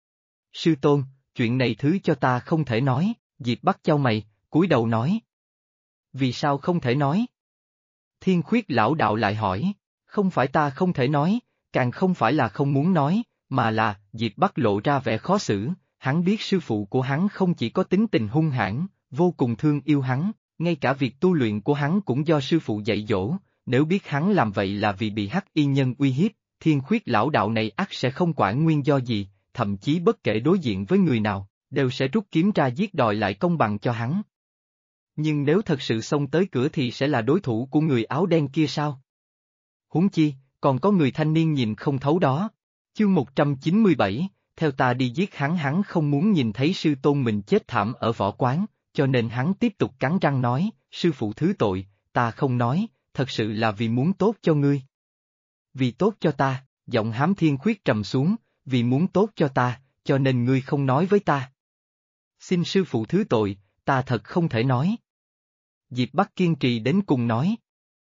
Sư tôn, chuyện này thứ cho ta không thể nói, Diệp Bắc chau mày, cúi đầu nói. Vì sao không thể nói? Thiên Khuyết lão đạo lại hỏi, không phải ta không thể nói, càng không phải là không muốn nói, mà là, Diệp Bắc lộ ra vẻ khó xử, hắn biết sư phụ của hắn không chỉ có tính tình hung hãn, vô cùng thương yêu hắn, ngay cả việc tu luyện của hắn cũng do sư phụ dạy dỗ, nếu biết hắn làm vậy là vì bị hắc y nhân uy hiếp, Thiên Khuyết lão đạo này ắt sẽ không quản nguyên do gì, thậm chí bất kể đối diện với người nào, đều sẽ rút kiếm ra giết đòi lại công bằng cho hắn. Nhưng nếu thật sự xông tới cửa thì sẽ là đối thủ của người áo đen kia sao? Huống chi, còn có người thanh niên nhìn không thấu đó. Chương 197, theo ta đi giết hắn không muốn nhìn thấy sư tôn mình chết thảm ở võ quán, cho nên hắn tiếp tục cắn răng nói, sư phụ thứ tội, ta không nói, thật sự là vì muốn tốt cho ngươi. Vì tốt cho ta, giọng Hám Thiên Khuyết trầm xuống, vì muốn tốt cho ta, cho nên ngươi không nói với ta. Xin sư phụ thứ tội, ta thật không thể nói. Diệp Bắc kiên trì đến cùng nói.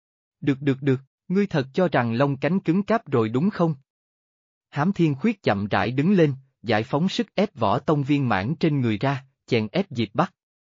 Được, ngươi thật cho rằng lông cánh cứng cáp rồi đúng không? Hám Thiên Khuyết chậm rãi đứng lên, giải phóng sức ép võ tông viên mãn trên người ra, chèn ép Diệp Bắc.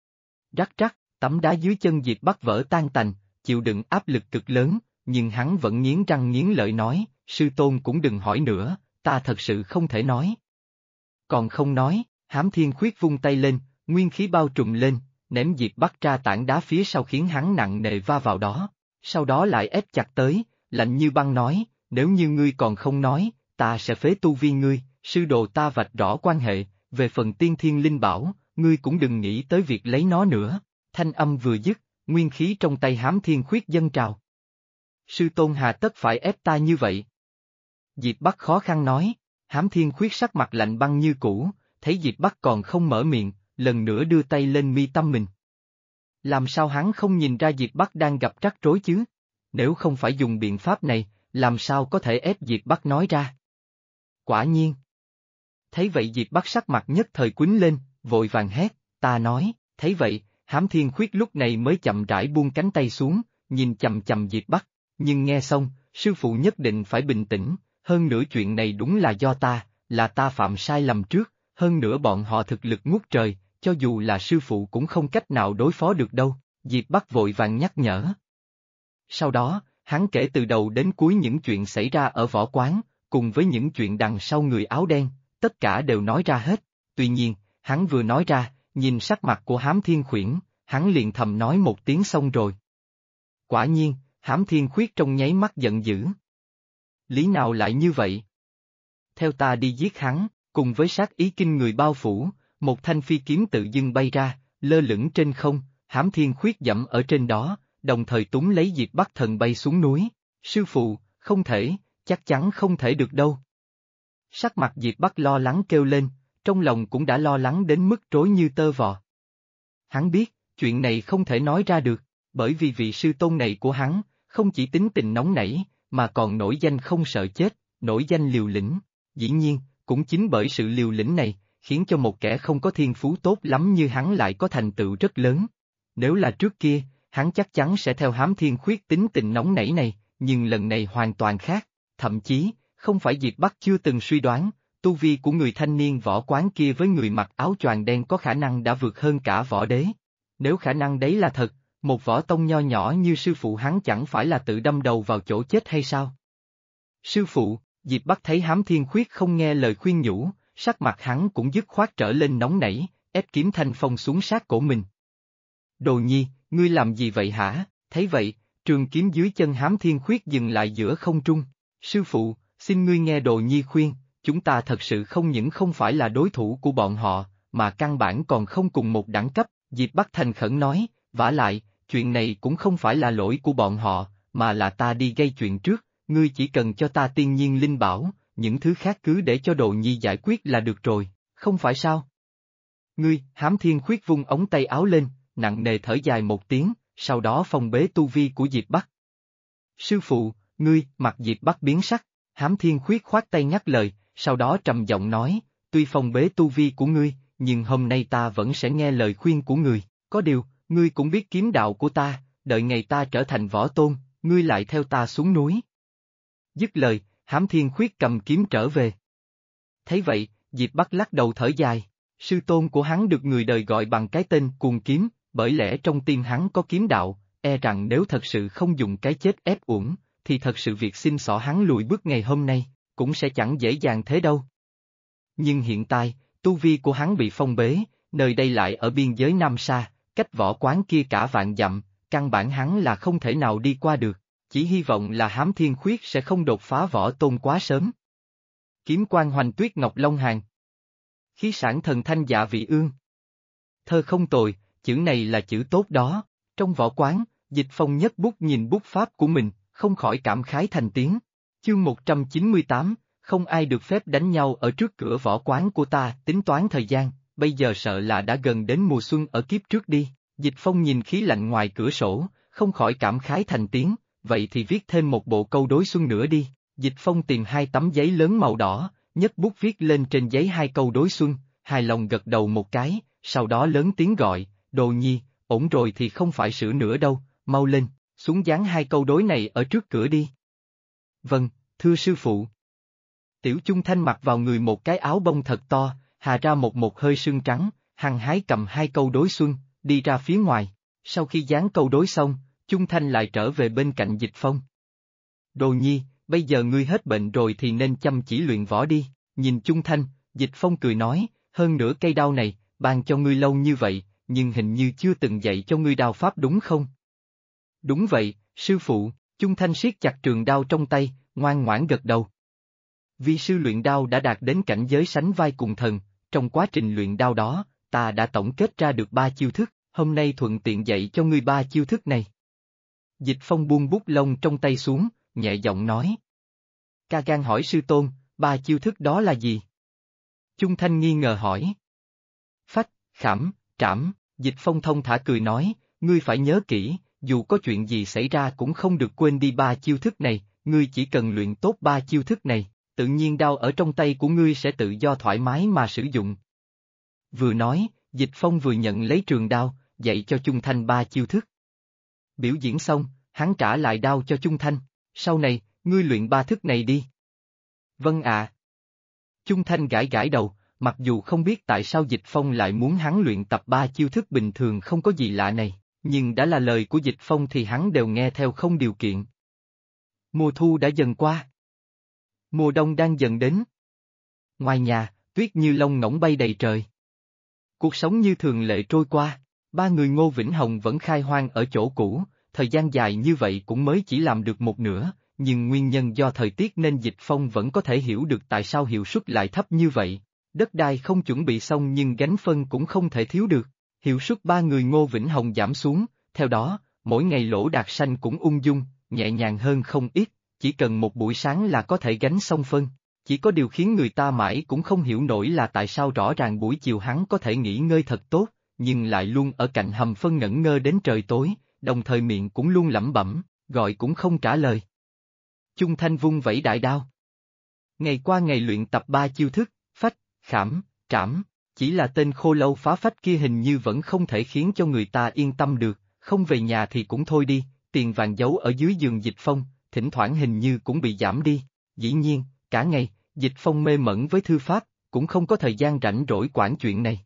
Rắc, tấm đá dưới chân Diệp Bắc vỡ tan tành, chịu đựng áp lực cực lớn, nhưng hắn vẫn nghiến răng nghiến lợi nói, sư tôn cũng đừng hỏi nữa, ta thật sự không thể nói. Còn không nói, Hám Thiên Khuyết vung tay lên, nguyên khí bao trùm lên, ném Diệp Bắc ra tảng đá phía sau khiến hắn nặng nề va vào đó, sau đó lại ép chặt tới, lạnh như băng nói, nếu như ngươi còn không nói, ta sẽ phế tu vi ngươi, sư đồ ta vạch rõ quan hệ, về phần tiên thiên linh bảo, ngươi cũng đừng nghĩ tới việc lấy nó nữa. Thanh âm vừa dứt, nguyên khí trong tay Hám Thiên Khuyết dâng trào. Sư tôn hà tất phải ép ta như vậy? Diệp Bắc khó khăn nói, Hám Thiên Khuyết sắc mặt lạnh băng như cũ, thấy Diệp Bắc còn không mở miệng, lần nữa đưa tay lên mi tâm mình. Làm sao hắn không nhìn ra Diệp Bắc đang gặp rắc rối chứ? Nếu không phải dùng biện pháp này, làm sao có thể ép Diệp Bắc nói ra? Quả nhiên. Thấy vậy Diệp Bắc sắc mặt nhất thời quýnh lên, vội vàng hét, ta nói, thấy vậy, Hám Thiên Khuyết lúc này mới chậm rãi buông cánh tay xuống, nhìn chầm chầm Diệp Bắc, nhưng nghe xong, sư phụ nhất định phải bình tĩnh, hơn nữa chuyện này đúng là do ta, là ta phạm sai lầm trước, hơn nữa bọn họ thực lực ngút trời, cho dù là sư phụ cũng không cách nào đối phó được đâu, Diệp Bắc vội vàng nhắc nhở. Sau đó, hắn kể từ đầu đến cuối những chuyện xảy ra ở võ quán, cùng với những chuyện đằng sau người áo đen, tất cả đều nói ra hết, tuy nhiên, hắn vừa nói ra, nhìn sắc mặt của Hám Thiên Khuyển, hắn liền thầm nói một tiếng xong rồi. Quả nhiên, Hám Thiên Khuyết trong nháy mắt giận dữ. Lý nào lại như vậy? Theo ta đi giết hắn, cùng với sát ý kinh người bao phủ, một thanh phi kiếm tự dưng bay ra, lơ lửng trên không, Hám Thiên Khuyết dẫm ở trên đó, đồng thời túng lấy Diệp Bắc Thần bay xuống núi. Sư phụ, không thể, chắc chắn không thể được đâu. Sắc mặt Diệp Bắc lo lắng kêu lên, trong lòng cũng đã lo lắng đến mức rối như tơ vò. Hắn biết, chuyện này không thể nói ra được, bởi vì vị sư tôn này của hắn, không chỉ tính tình nóng nảy, mà còn nổi danh không sợ chết, nổi danh liều lĩnh. Dĩ nhiên, cũng chính bởi sự liều lĩnh này, khiến cho một kẻ không có thiên phú tốt lắm như hắn lại có thành tựu rất lớn. Nếu là trước kia, hắn chắc chắn sẽ theo Hám Thiên Khuyết tính tình nóng nảy này, nhưng lần này hoàn toàn khác, thậm chí, không phải Diệp Bắc chưa từng suy đoán, tu vi của người thanh niên võ quán kia với người mặc áo choàng đen có khả năng đã vượt hơn cả võ đế. Nếu khả năng đấy là thật, một võ tông nho nhỏ như sư phụ hắn chẳng phải là tự đâm đầu vào chỗ chết hay sao? Sư phụ, Diệp Bắc thấy Hám Thiên Khuyết không nghe lời khuyên nhủ, sắc mặt hắn cũng dứt khoát trở lên nóng nảy, ép kiếm thanh phong xuống sát cổ mình. Đồ Nhi, ngươi làm gì vậy hả? Thấy vậy, trường kiếm dưới chân Hám Thiên Khuyết dừng lại giữa không trung. Sư phụ, xin ngươi nghe Đồ Nhi khuyên, chúng ta thật sự không những không phải là đối thủ của bọn họ, mà căn bản còn không cùng một đẳng cấp. Diệp Bắc thành khẩn nói, vả lại, chuyện này cũng không phải là lỗi của bọn họ, mà là ta đi gây chuyện trước, ngươi chỉ cần cho ta tiên nhiên linh bảo, những thứ khác cứ để cho Đồ Nhi giải quyết là được rồi, không phải sao? Ngươi, Hám Thiên Khuyết vung ống tay áo lên, nặng nề thở dài một tiếng, sau đó phong bế tu vi của Diệp Bắc. Sư phụ, ngươi, mặt Diệp Bắc biến sắc, Hám Thiên Khuyết khoát tay ngắt lời, sau đó trầm giọng nói, tuy phong bế tu vi của ngươi, nhưng hôm nay ta vẫn sẽ nghe lời khuyên của ngươi, có điều, ngươi cũng biết kiếm đạo của ta, đợi ngày ta trở thành võ tôn, ngươi lại theo ta xuống núi. Dứt lời, Hám Thiên Khuyết cầm kiếm trở về. Thấy vậy, Diệp Bắc lắc đầu thở dài, sư tôn của hắn được người đời gọi bằng cái tên Cuồng Kiếm, bởi lẽ trong tim hắn có kiếm đạo, e rằng nếu thật sự không dùng cái chết ép uổng, thì thật sự việc xin xỏ hắn lùi bước ngày hôm nay, cũng sẽ chẳng dễ dàng thế đâu. Nhưng hiện tại, tu vi của hắn bị phong bế, nơi đây lại ở biên giới Nam Sa, cách võ quán kia cả vạn dặm, căn bản hắn là không thể nào đi qua được, chỉ hy vọng là Hám Thiên Khuyết sẽ không đột phá võ tôn quá sớm. Kiếm quang hoành tuyết ngọc long hàn. Khí sản thần thanh dạ vị ương. Thơ không tồi, chữ này là chữ tốt đó, trong võ quán, Dịch Phong nhấc bút nhìn bút pháp của mình, không khỏi cảm khái thành tiếng. Chương 198, không ai được phép đánh nhau ở trước cửa võ quán của ta, tính toán thời gian, bây giờ sợ là đã gần đến mùa xuân ở kiếp trước đi. Dịch Phong nhìn khí lạnh ngoài cửa sổ, không khỏi cảm khái thành tiếng, vậy thì viết thêm một bộ câu đối xuân nữa đi. Dịch Phong tìm hai tấm giấy lớn màu đỏ, nhấc bút viết lên trên giấy hai câu đối xuân, hài lòng gật đầu một cái, sau đó lớn tiếng gọi, Đồ Nhi, ổn rồi thì không phải sửa nữa đâu, mau lên, xuống dán 2 câu đối này ở trước cửa đi. Vâng, thưa sư phụ. Tiểu Chung Thanh mặc vào người một cái áo bông thật to, hà ra một hơi sương trắng, hăng hái cầm 2 câu đối xuân, đi ra phía ngoài. Sau khi dán câu đối xong, Chung Thanh lại trở về bên cạnh Dịch Phong. Đồ Nhi, bây giờ ngươi hết bệnh rồi thì nên chăm chỉ luyện võ đi. Nhìn Chung Thanh, Dịch Phong cười nói, hơn nữa cây đao này, ban cho ngươi lâu như vậy, nhưng hình như chưa từng dạy cho ngươi đao pháp đúng không? Đúng vậy, sư phụ. Chung Thanh siết chặt trường đao trong tay, ngoan ngoãn gật đầu. Vi sư luyện đao đã đạt đến cảnh giới sánh vai cùng thần, trong quá trình luyện đao đó, ta đã tổng kết ra được 3 chiêu thức, hôm nay thuận tiện dạy cho ngươi 3 chiêu thức này. Dịch Phong buông bút lông trong tay xuống, nhẹ giọng nói. Ca gan hỏi sư tôn, 3 chiêu thức đó là gì? Chung Thanh nghi ngờ hỏi. Phách, khảm, trảm. Dịch Phong thông thả cười nói, ngươi phải nhớ kỹ, dù có chuyện gì xảy ra cũng không được quên đi 3 chiêu thức này, ngươi chỉ cần luyện tốt 3 chiêu thức này, tự nhiên đao ở trong tay của ngươi sẽ tự do thoải mái mà sử dụng. Vừa nói, Dịch Phong vừa nhận lấy trường đao, dạy cho Chung Thanh 3 chiêu thức. Biểu diễn xong, hắn trả lại đao cho Chung Thanh, sau này, ngươi luyện 3 thức này đi. Vâng ạ. Chung Thanh gãi gãi đầu, mặc dù không biết tại sao Dịch Phong lại muốn hắn luyện tập 3 chiêu thức bình thường không có gì lạ này, nhưng đã là lời của Dịch Phong thì hắn đều nghe theo không điều kiện. Mùa thu đã dần qua. Mùa đông đang dần đến. Ngoài nhà, tuyết như lông ngỗng bay đầy trời. Cuộc sống như thường lệ trôi qua, 3 người Ngô Vĩnh Hồng vẫn khai hoang ở chỗ cũ, thời gian dài như vậy cũng mới chỉ làm được một nửa, nhưng nguyên nhân do thời tiết nên Dịch Phong vẫn có thể hiểu được tại sao hiệu suất lại thấp như vậy. Đất đai không chuẩn bị xong nhưng gánh phân cũng không thể thiếu được, hiệu suất 3 người Ngô Vĩnh Hồng giảm xuống, theo đó, mỗi ngày Lỗ Đạt Sanh cũng ung dung, nhẹ nhàng hơn không ít, chỉ cần một buổi sáng là có thể gánh xong phân. Chỉ có điều khiến người ta mãi cũng không hiểu nổi là tại sao rõ ràng buổi chiều hắn có thể nghỉ ngơi thật tốt, nhưng lại luôn ở cạnh hầm phân ngẩn ngơ đến trời tối, đồng thời miệng cũng luôn lẩm bẩm, gọi cũng không trả lời. Chung Thanh vung vẩy đại đao. Ngày qua ngày luyện tập 3 chiêu thức, phách, khảm, trảm, chỉ là tên khô lâu phá phách kia hình như vẫn không thể khiến cho người ta yên tâm được, không về nhà thì cũng thôi đi, tiền vàng giấu ở dưới giường Dịch Phong, thỉnh thoảng hình như cũng bị giảm đi, dĩ nhiên, cả ngày, Dịch Phong mê mẩn với thư pháp, cũng không có thời gian rảnh rỗi quản chuyện này.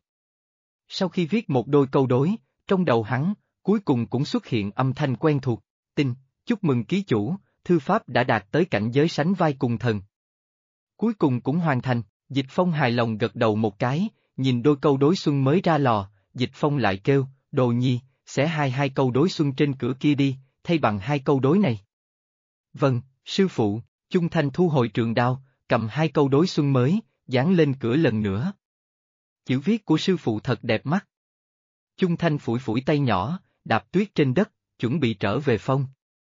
Sau khi viết một đôi câu đối, trong đầu hắn, cuối cùng cũng xuất hiện âm thanh quen thuộc, tin, chúc mừng ký chủ, thư pháp đã đạt tới cảnh giới sánh vai cùng thần. Cuối cùng cũng hoàn thành, Dịch Phong hài lòng gật đầu một cái, nhìn đôi câu đối xuân mới ra lò, Dịch Phong lại kêu, Đồ Nhi, xẻ hai câu đối xuân trên cửa kia đi, thay bằng 2 câu đối này. Vâng, sư phụ. Chung Thanh thu hồi trường đao, cầm 2 câu đối xuân mới, dán lên cửa lần nữa. Chữ viết của sư phụ thật đẹp mắt. Chung Thanh phủi phủi tay nhỏ, đạp tuyết trên đất, chuẩn bị trở về phong.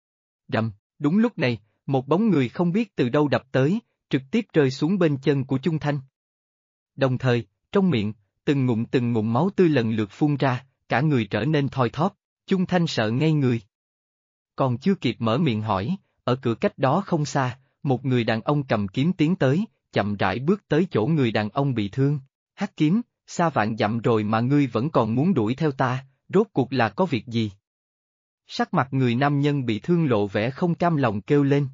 Rầm, đúng lúc này, một bóng người không biết từ đâu đập tới, trực tiếp rơi xuống bên chân của Chung Thanh. Đồng thời, trong miệng, từng ngụm máu tươi lần lượt phun ra, cả người trở nên thoi thóp, Chung Thanh sợ ngây người. Còn chưa kịp mở miệng hỏi, ở cửa cách đó không xa, một người đàn ông cầm kiếm tiến tới, chậm rãi bước tới chỗ người đàn ông bị thương. Hắc Kiếm, xa vạn dặm rồi mà ngươi vẫn còn muốn đuổi theo ta, rốt cuộc là có việc gì? Sắc mặt người nam nhân bị thương lộ vẻ không cam lòng kêu lên.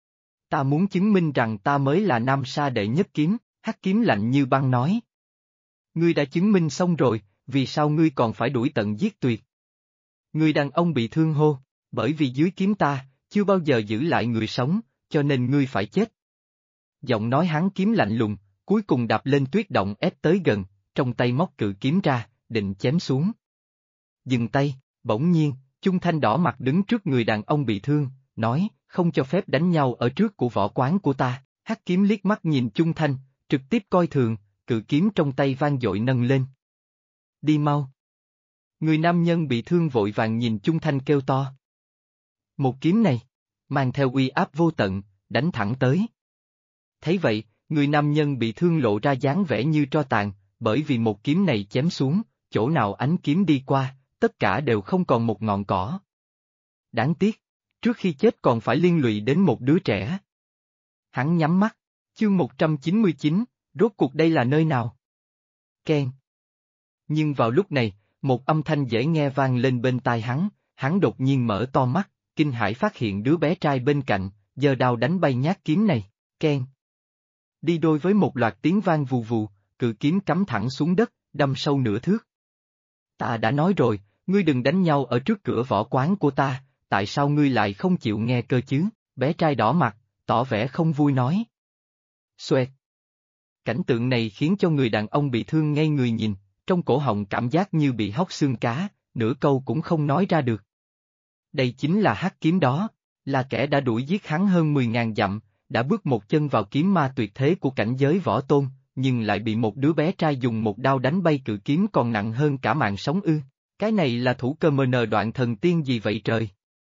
Ta muốn chứng minh rằng ta mới là Nam Sa đệ nhất kiếm, Hắc Kiếm lạnh như băng nói. Ngươi đã chứng minh xong rồi, vì sao ngươi còn phải đuổi tận giết tuyệt? Người đàn ông bị thương hô, bởi vì dưới kiếm ta, chưa bao giờ giữ lại người sống, cho nên ngươi phải chết. Giọng nói hắn kiếm lạnh lùng, cuối cùng đạp lên tuyết động ép tới gần, trong tay móc cự kiếm ra, định chém xuống. Dừng tay, bỗng nhiên, Chung Thanh đỏ mặt đứng trước người đàn ông bị thương, nói, không cho phép đánh nhau ở trước của võ quán của ta. Hắc Kiếm liếc mắt nhìn Chung Thanh, trực tiếp coi thường, cự kiếm trong tay vang dội nâng lên. Đi mau. Người nam nhân bị thương vội vàng nhìn Chung Thanh kêu to. Một kiếm này, mang theo uy áp vô tận, đánh thẳng tới. Thấy vậy, người nam nhân bị thương lộ ra dáng vẻ như tro tàn, bởi vì một kiếm này chém xuống, chỗ nào ánh kiếm đi qua, tất cả đều không còn một ngọn cỏ. Đáng tiếc, trước khi chết còn phải liên lụy đến một đứa trẻ. Hắn nhắm mắt, chương 199, rốt cuộc đây là nơi nào? Ken. Nhưng vào lúc này, một âm thanh dễ nghe vang lên bên tai hắn đột nhiên mở to mắt, kinh hãi phát hiện đứa bé trai bên cạnh, giơ đao đánh bay nhát kiếm này, keng. Đi đôi với một loạt tiếng vang vù vù, cự kiếm cắm thẳng xuống đất, đâm sâu nửa thước. Ta đã nói rồi, ngươi đừng đánh nhau ở trước cửa võ quán của ta, tại sao ngươi lại không chịu nghe cơ chứ? Bé trai đỏ mặt, tỏ vẻ không vui nói. Xoẹt. Cảnh tượng này khiến cho người đàn ông bị thương ngây người nhìn, trong cổ họng cảm giác như bị hóc xương cá, nửa câu cũng không nói ra được. Đây chính là hắc kiếm đó, là kẻ đã đuổi giết hắn hơn 10.000 dặm, đã bước một chân vào kiếm ma tuyệt thế của cảnh giới võ tôn, nhưng lại bị một đứa bé trai dùng một đao đánh bay cự kiếm còn nặng hơn cả mạng sống ư. Cái này là thủ cơ mờ nờ đoạn thần tiên gì vậy trời?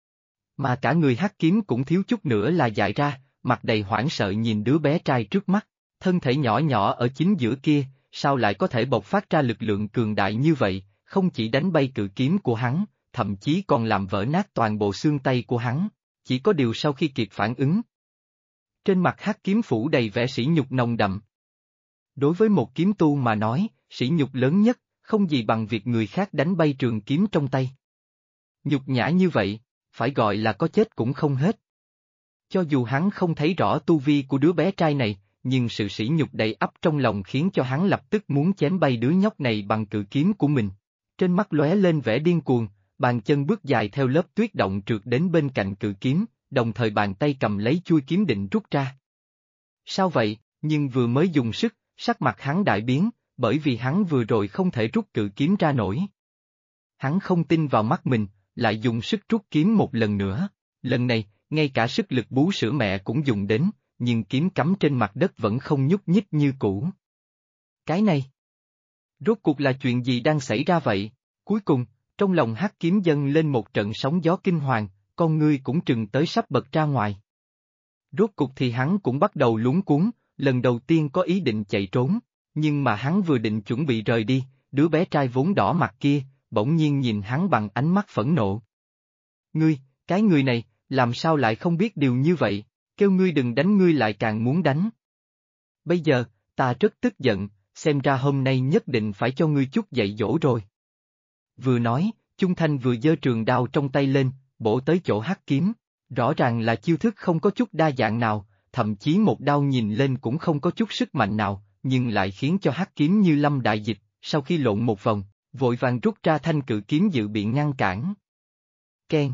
Mà cả người hắc kiếm cũng thiếu chút nữa là dại ra, mặt đầy hoảng sợ nhìn đứa bé trai trước mắt, thân thể nhỏ nhỏ ở chính giữa kia, sao lại có thể bộc phát ra lực lượng cường đại như vậy, không chỉ đánh bay cự kiếm của hắn, thậm chí còn làm vỡ nát toàn bộ xương tay của hắn, chỉ có điều sau khi kịp phản ứng. Trên mặt hắc kiếm phủ đầy vẻ sỉ nhục nồng đậm. Đối với một kiếm tu mà nói, sỉ nhục lớn nhất, không gì bằng việc người khác đánh bay trường kiếm trong tay. Nhục nhã như vậy, phải gọi là có chết cũng không hết. Cho dù hắn không thấy rõ tu vi của đứa bé trai này, nhưng sự sỉ nhục đầy ắp trong lòng khiến cho hắn lập tức muốn chém bay đứa nhóc này bằng cự kiếm của mình. Trên mắt lóe lên vẻ điên cuồng, bàn chân bước dài theo lớp tuyết động trượt đến bên cạnh cự kiếm, đồng thời bàn tay cầm lấy chuôi kiếm định rút ra. Sao vậy? Nhưng vừa mới dùng sức, sắc mặt hắn đại biến, bởi vì hắn vừa rồi không thể rút cự kiếm ra nổi. Hắn không tin vào mắt mình, lại dùng sức rút kiếm một lần nữa. Lần này, ngay cả sức lực bú sữa mẹ cũng dùng đến, nhưng kiếm cắm trên mặt đất vẫn không nhúc nhích như cũ. Cái này, rốt cuộc là chuyện gì đang xảy ra vậy? Cuối cùng, trong lòng hắc kiếm dâng lên một trận sóng gió kinh hoàng, con ngươi cũng trừng tới sắp bật ra ngoài. Rốt cuộc thì hắn cũng bắt đầu luống cuống, lần đầu tiên có ý định chạy trốn, nhưng mà hắn vừa định chuẩn bị rời đi, đứa bé trai vốn đỏ mặt kia, bỗng nhiên nhìn hắn bằng ánh mắt phẫn nộ. Ngươi, cái người này, làm sao lại không biết điều như vậy, kêu ngươi đừng đánh ngươi lại càng muốn đánh. Bây giờ, ta rất tức giận, xem ra hôm nay nhất định phải cho ngươi chút dạy dỗ rồi. Vừa nói, Chung Thanh vừa giơ trường đao trong tay lên, bổ tới chỗ hắc kiếm, rõ ràng là chiêu thức không có chút đa dạng nào, thậm chí một đao nhìn lên cũng không có chút sức mạnh nào, nhưng lại khiến cho hắc kiếm như lâm đại dịch, sau khi lộn một vòng, vội vàng rút ra thanh cự kiếm dự bị ngăn cản. Keng.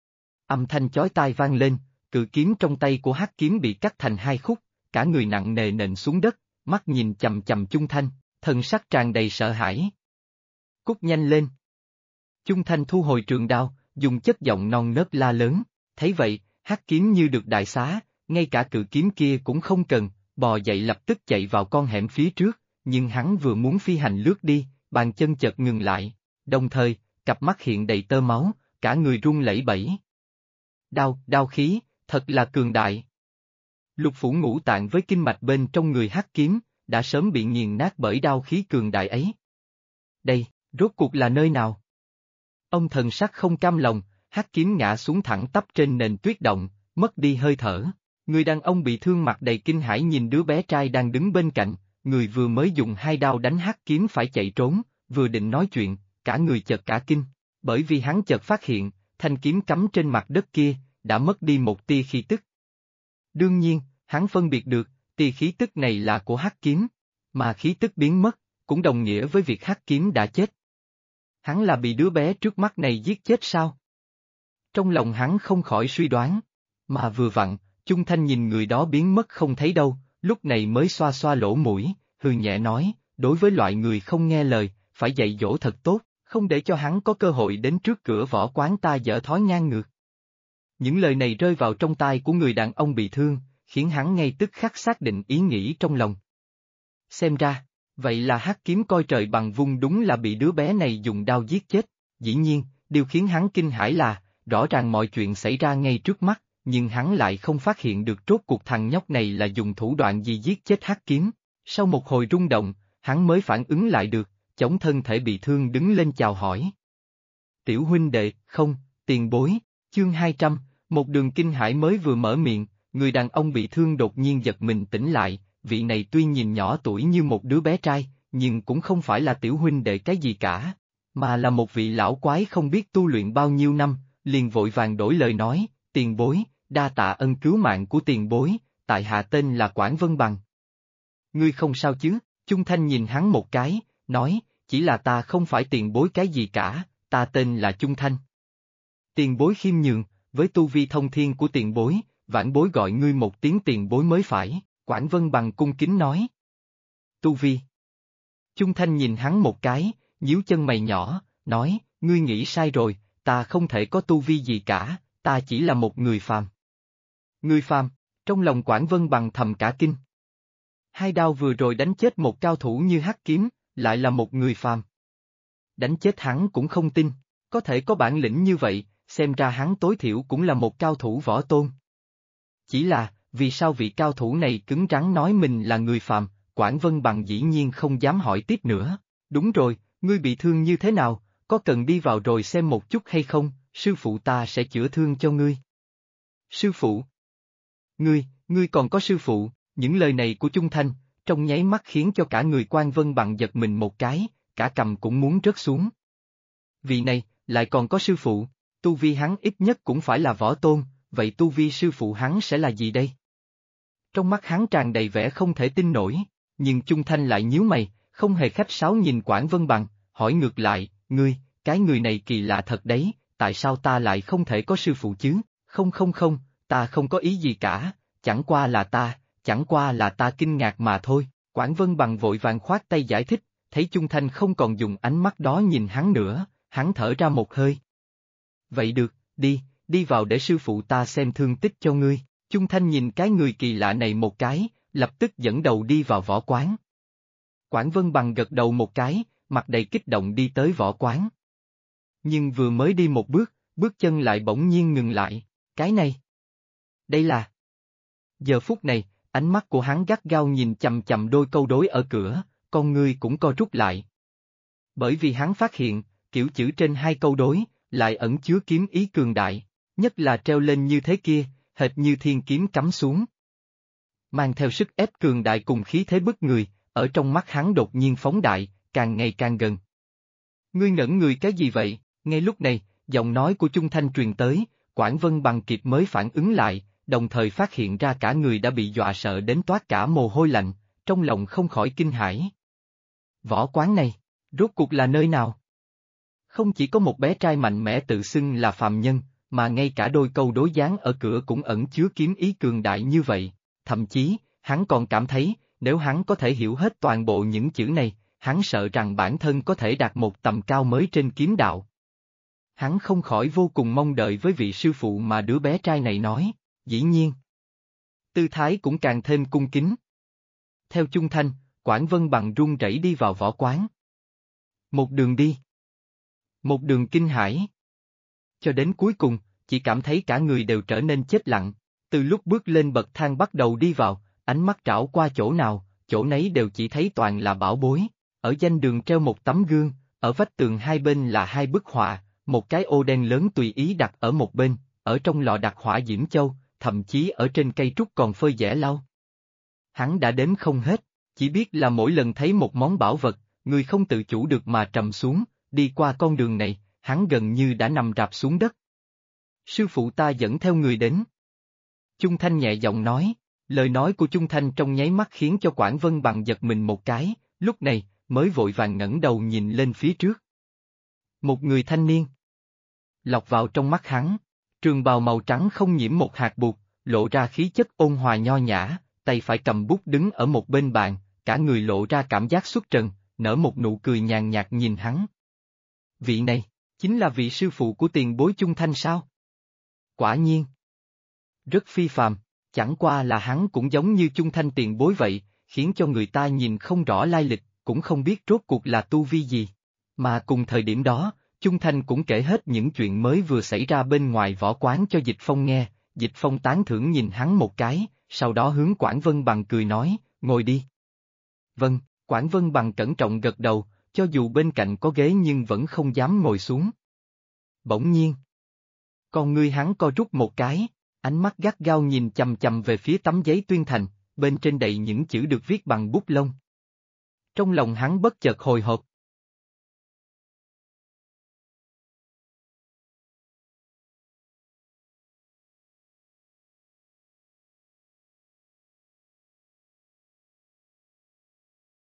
Âm thanh chói tai vang lên, cự kiếm trong tay của hắc kiếm bị cắt thành hai khúc, cả người nặng nề nện xuống đất, mắt nhìn chằm chằm Chung Thanh, thần sắc tràn đầy sợ hãi. Cút nhanh lên. Chung Thanh thu hồi trường đao, dùng chất giọng non nớt la lớn, thấy vậy, hắc kiếm như được đại xá, ngay cả cự kiếm kia cũng không cần, bò dậy lập tức chạy vào con hẻm phía trước, nhưng hắn vừa muốn phi hành lướt đi, bàn chân chợt ngừng lại, đồng thời, cặp mắt hiện đầy tơ máu, cả người run lẩy bẩy. Đao khí, thật là cường đại. Lục phủ ngũ tạng với kinh mạch bên trong người hắc kiếm, đã sớm bị nghiền nát bởi đao khí cường đại ấy. Đây, rốt cuộc là nơi nào? Ông thần sắc không cam lòng, hắc kiếm ngã xuống thẳng tắp trên nền tuyết động, mất đi hơi thở. Người đàn ông bị thương mặt đầy kinh hãi nhìn đứa bé trai đang đứng bên cạnh, người vừa mới dùng hai đao đánh hắc kiếm phải chạy trốn, vừa định nói chuyện, cả người chợt cả kinh, bởi vì hắn chợt phát hiện, thanh kiếm cắm trên mặt đất kia, đã mất đi một tia khí tức. Đương nhiên, hắn phân biệt được, tia khí tức này là của hắc kiếm, mà khí tức biến mất, cũng đồng nghĩa với việc hắc kiếm đã chết. Hắn là bị đứa bé trước mắt này giết chết sao? Trong lòng hắn không khỏi suy đoán, mà vừa vặn, Chung Thanh nhìn người đó biến mất không thấy đâu, lúc này mới xoa xoa lỗ mũi, hừ nhẹ nói, đối với loại người không nghe lời, phải dạy dỗ thật tốt, không để cho hắn có cơ hội đến trước cửa võ quán ta dở thói ngang ngược. Những lời này rơi vào trong tai của người đàn ông bị thương, khiến hắn ngay tức khắc xác định ý nghĩ trong lòng. Xem ra, vậy là hắc kiếm coi trời bằng vung đúng là bị đứa bé này dùng đao giết chết, dĩ nhiên, điều khiến hắn kinh hãi là, rõ ràng mọi chuyện xảy ra ngay trước mắt, nhưng hắn lại không phát hiện được rốt cuộc thằng nhóc này là dùng thủ đoạn gì giết chết hắc kiếm. Sau một hồi rung động, hắn mới phản ứng lại được, chống thân thể bị thương đứng lên chào hỏi. Tiểu huynh đệ, không, tiền bối, chương 200, một đường kinh hãi mới vừa mở miệng, người đàn ông bị thương đột nhiên giật mình tỉnh lại, vị này tuy nhìn nhỏ tuổi như một đứa bé trai, nhưng cũng không phải là tiểu huynh đệ cái gì cả, mà là một vị lão quái không biết tu luyện bao nhiêu năm, liền vội vàng đổi lời nói, tiền bối, đa tạ ân cứu mạng của tiền bối, tại hạ tên là Quảng Vân Bằng. Ngươi không sao chứ? Chung Thanh nhìn hắn một cái, nói, chỉ là ta không phải tiền bối cái gì cả, ta tên là Chung Thanh. Tiền bối khiêm nhường, với tu vi thông thiên của tiền bối, vãn bối gọi ngươi một tiếng tiền bối mới phải, Quảng Vân Bằng cung kính nói. Tu vi. Chung Thanh nhìn hắn một cái, nhíu chân mày nhỏ, nói, ngươi nghĩ sai rồi, ta không thể có tu vi gì cả, ta chỉ là một người phàm. Người phàm, trong lòng Quảng Vân Bằng thầm cả kinh. Hai đao vừa rồi đánh chết một cao thủ như Hắc Kiếm, lại là một người phàm. Đánh chết hắn cũng không tin, có thể có bản lĩnh như vậy, xem ra hắn tối thiểu cũng là một cao thủ võ tôn. Chỉ là, vì sao vị cao thủ này cứng rắn nói mình là người phàm, Quảng Vân Bằng dĩ nhiên không dám hỏi tiếp nữa. Đúng rồi, ngươi bị thương như thế nào, có cần đi vào rồi xem một chút hay không, sư phụ ta sẽ chữa thương cho ngươi. Sư phụ? Ngươi còn có sư phụ, những lời này của Chung Thanh, trong nháy mắt khiến cho cả người Quảng Vân Bằng giật mình một cái, cả cầm cũng muốn rớt xuống. Vị này, lại còn có sư phụ, tu vi hắn ít nhất cũng phải là võ tôn, vậy tu vi sư phụ hắn sẽ là gì đây? Trong mắt hắn tràn đầy vẻ không thể tin nổi, nhưng Chung Thanh lại nhíu mày, không hề khách sáo nhìn Quảng Vân Bằng, hỏi ngược lại, cái người này kỳ lạ thật đấy, tại sao ta lại không thể có sư phụ chứ? Không, ta không có ý gì cả, chẳng qua là ta kinh ngạc mà thôi. Quảng Vân Bằng vội vàng khoát tay giải thích, thấy Chung Thanh không còn dùng ánh mắt đó nhìn hắn nữa, hắn thở ra một hơi. Vậy được, đi vào để sư phụ ta xem thương tích cho ngươi. Chung Thanh nhìn cái người kỳ lạ này một cái, lập tức dẫn đầu đi vào võ quán. Quảng Vân Bằng gật đầu một cái, mặt đầy kích động đi tới võ quán. Nhưng vừa mới đi một bước, bước chân lại bỗng nhiên ngừng lại, cái này. Đây là. Giờ phút này, ánh mắt của hắn gắt gao nhìn chằm chằm đôi câu đối ở cửa, con ngươi cũng co rút lại. Bởi vì hắn phát hiện, kiểu chữ trên hai câu đối, lại ẩn chứa kiếm ý cường đại, nhất là treo lên như thế kia, hệt như thiên kiếm cắm xuống. Mang theo sức ép cường đại cùng khí thế bức người, ở trong mắt hắn đột nhiên phóng đại, càng ngày càng gần. Ngươi ngẩn người cái gì vậy? Ngay lúc này, giọng nói của Chung Thanh truyền tới, Quảng Vân Bằng kịp mới phản ứng lại, đồng thời phát hiện ra cả người đã bị dọa sợ đến toát cả mồ hôi lạnh, trong lòng không khỏi kinh hãi. Võ quán này, rốt cuộc là nơi nào? Không chỉ có một bé trai mạnh mẽ tự xưng là phàm nhân, mà ngay cả đôi câu đối dáng ở cửa cũng ẩn chứa kiếm ý cường đại như vậy, thậm chí, hắn còn cảm thấy, nếu hắn có thể hiểu hết toàn bộ những chữ này, hắn sợ rằng bản thân có thể đạt một tầm cao mới trên kiếm đạo. Hắn không khỏi vô cùng mong đợi với vị sư phụ mà đứa bé trai này nói, dĩ nhiên. Tư thái cũng càng thêm cung kính. Theo Chung Thanh, Quảng Vân Bằng run rẩy đi vào võ quán. Một đường đi. Một đường kinh hãi. Cho đến cuối cùng, chỉ cảm thấy cả người đều trở nên chết lặng, từ lúc bước lên bậc thang bắt đầu đi vào, ánh mắt trảo qua chỗ nào, chỗ nấy đều chỉ thấy toàn là bảo bối, ở danh đường treo một tấm gương, ở vách tường hai bên là hai bức họa, một cái ô đen lớn tùy ý đặt ở một bên, ở trong lò đặt hỏa diễm châu, thậm chí ở trên cây trúc còn phơi dẻ lau. Hắn đã đếm không hết, chỉ biết là mỗi lần thấy một món bảo vật, người không tự chủ được mà trầm xuống, đi qua con đường này, hắn gần như đã nằm rạp xuống đất. Sư phụ ta dẫn theo người đến. Chung Thanh nhẹ giọng nói, lời nói của Chung Thanh trong nháy mắt khiến cho Quảng Vân Bằng giật mình một cái, lúc này, mới vội vàng ngẩng đầu nhìn lên phía trước. Một người thanh niên. Lọt vào trong mắt hắn, trường bào màu trắng không nhiễm một hạt bụt, lộ ra khí chất ôn hòa nho nhã, tay phải cầm bút đứng ở một bên bàn, cả người lộ ra cảm giác xuất trần, nở một nụ cười nhàn nhạt nhìn hắn. Vị này, chính là vị sư phụ của tiền bối Chung Thanh sao? Quả nhiên. Rất phi phàm, chẳng qua là hắn cũng giống như Chung Thanh tiền bối vậy, khiến cho người ta nhìn không rõ lai lịch, cũng không biết rốt cuộc là tu vi gì. Mà cùng thời điểm đó, Chung Thanh cũng kể hết những chuyện mới vừa xảy ra bên ngoài võ quán cho Dịch Phong nghe, Dịch Phong tán thưởng nhìn hắn một cái, sau đó hướng Quảng Vân Bằng cười nói, ngồi đi. Vâng, Quảng Vân Bằng cẩn trọng gật đầu, cho dù bên cạnh có ghế nhưng vẫn không dám ngồi xuống. Bỗng nhiên, con ngươi hắn co rút một cái, ánh mắt gắt gao nhìn chằm chằm về phía tấm giấy tuyên thành, bên trên đầy những chữ được viết bằng bút lông. Trong lòng hắn bất chợt hồi hộp,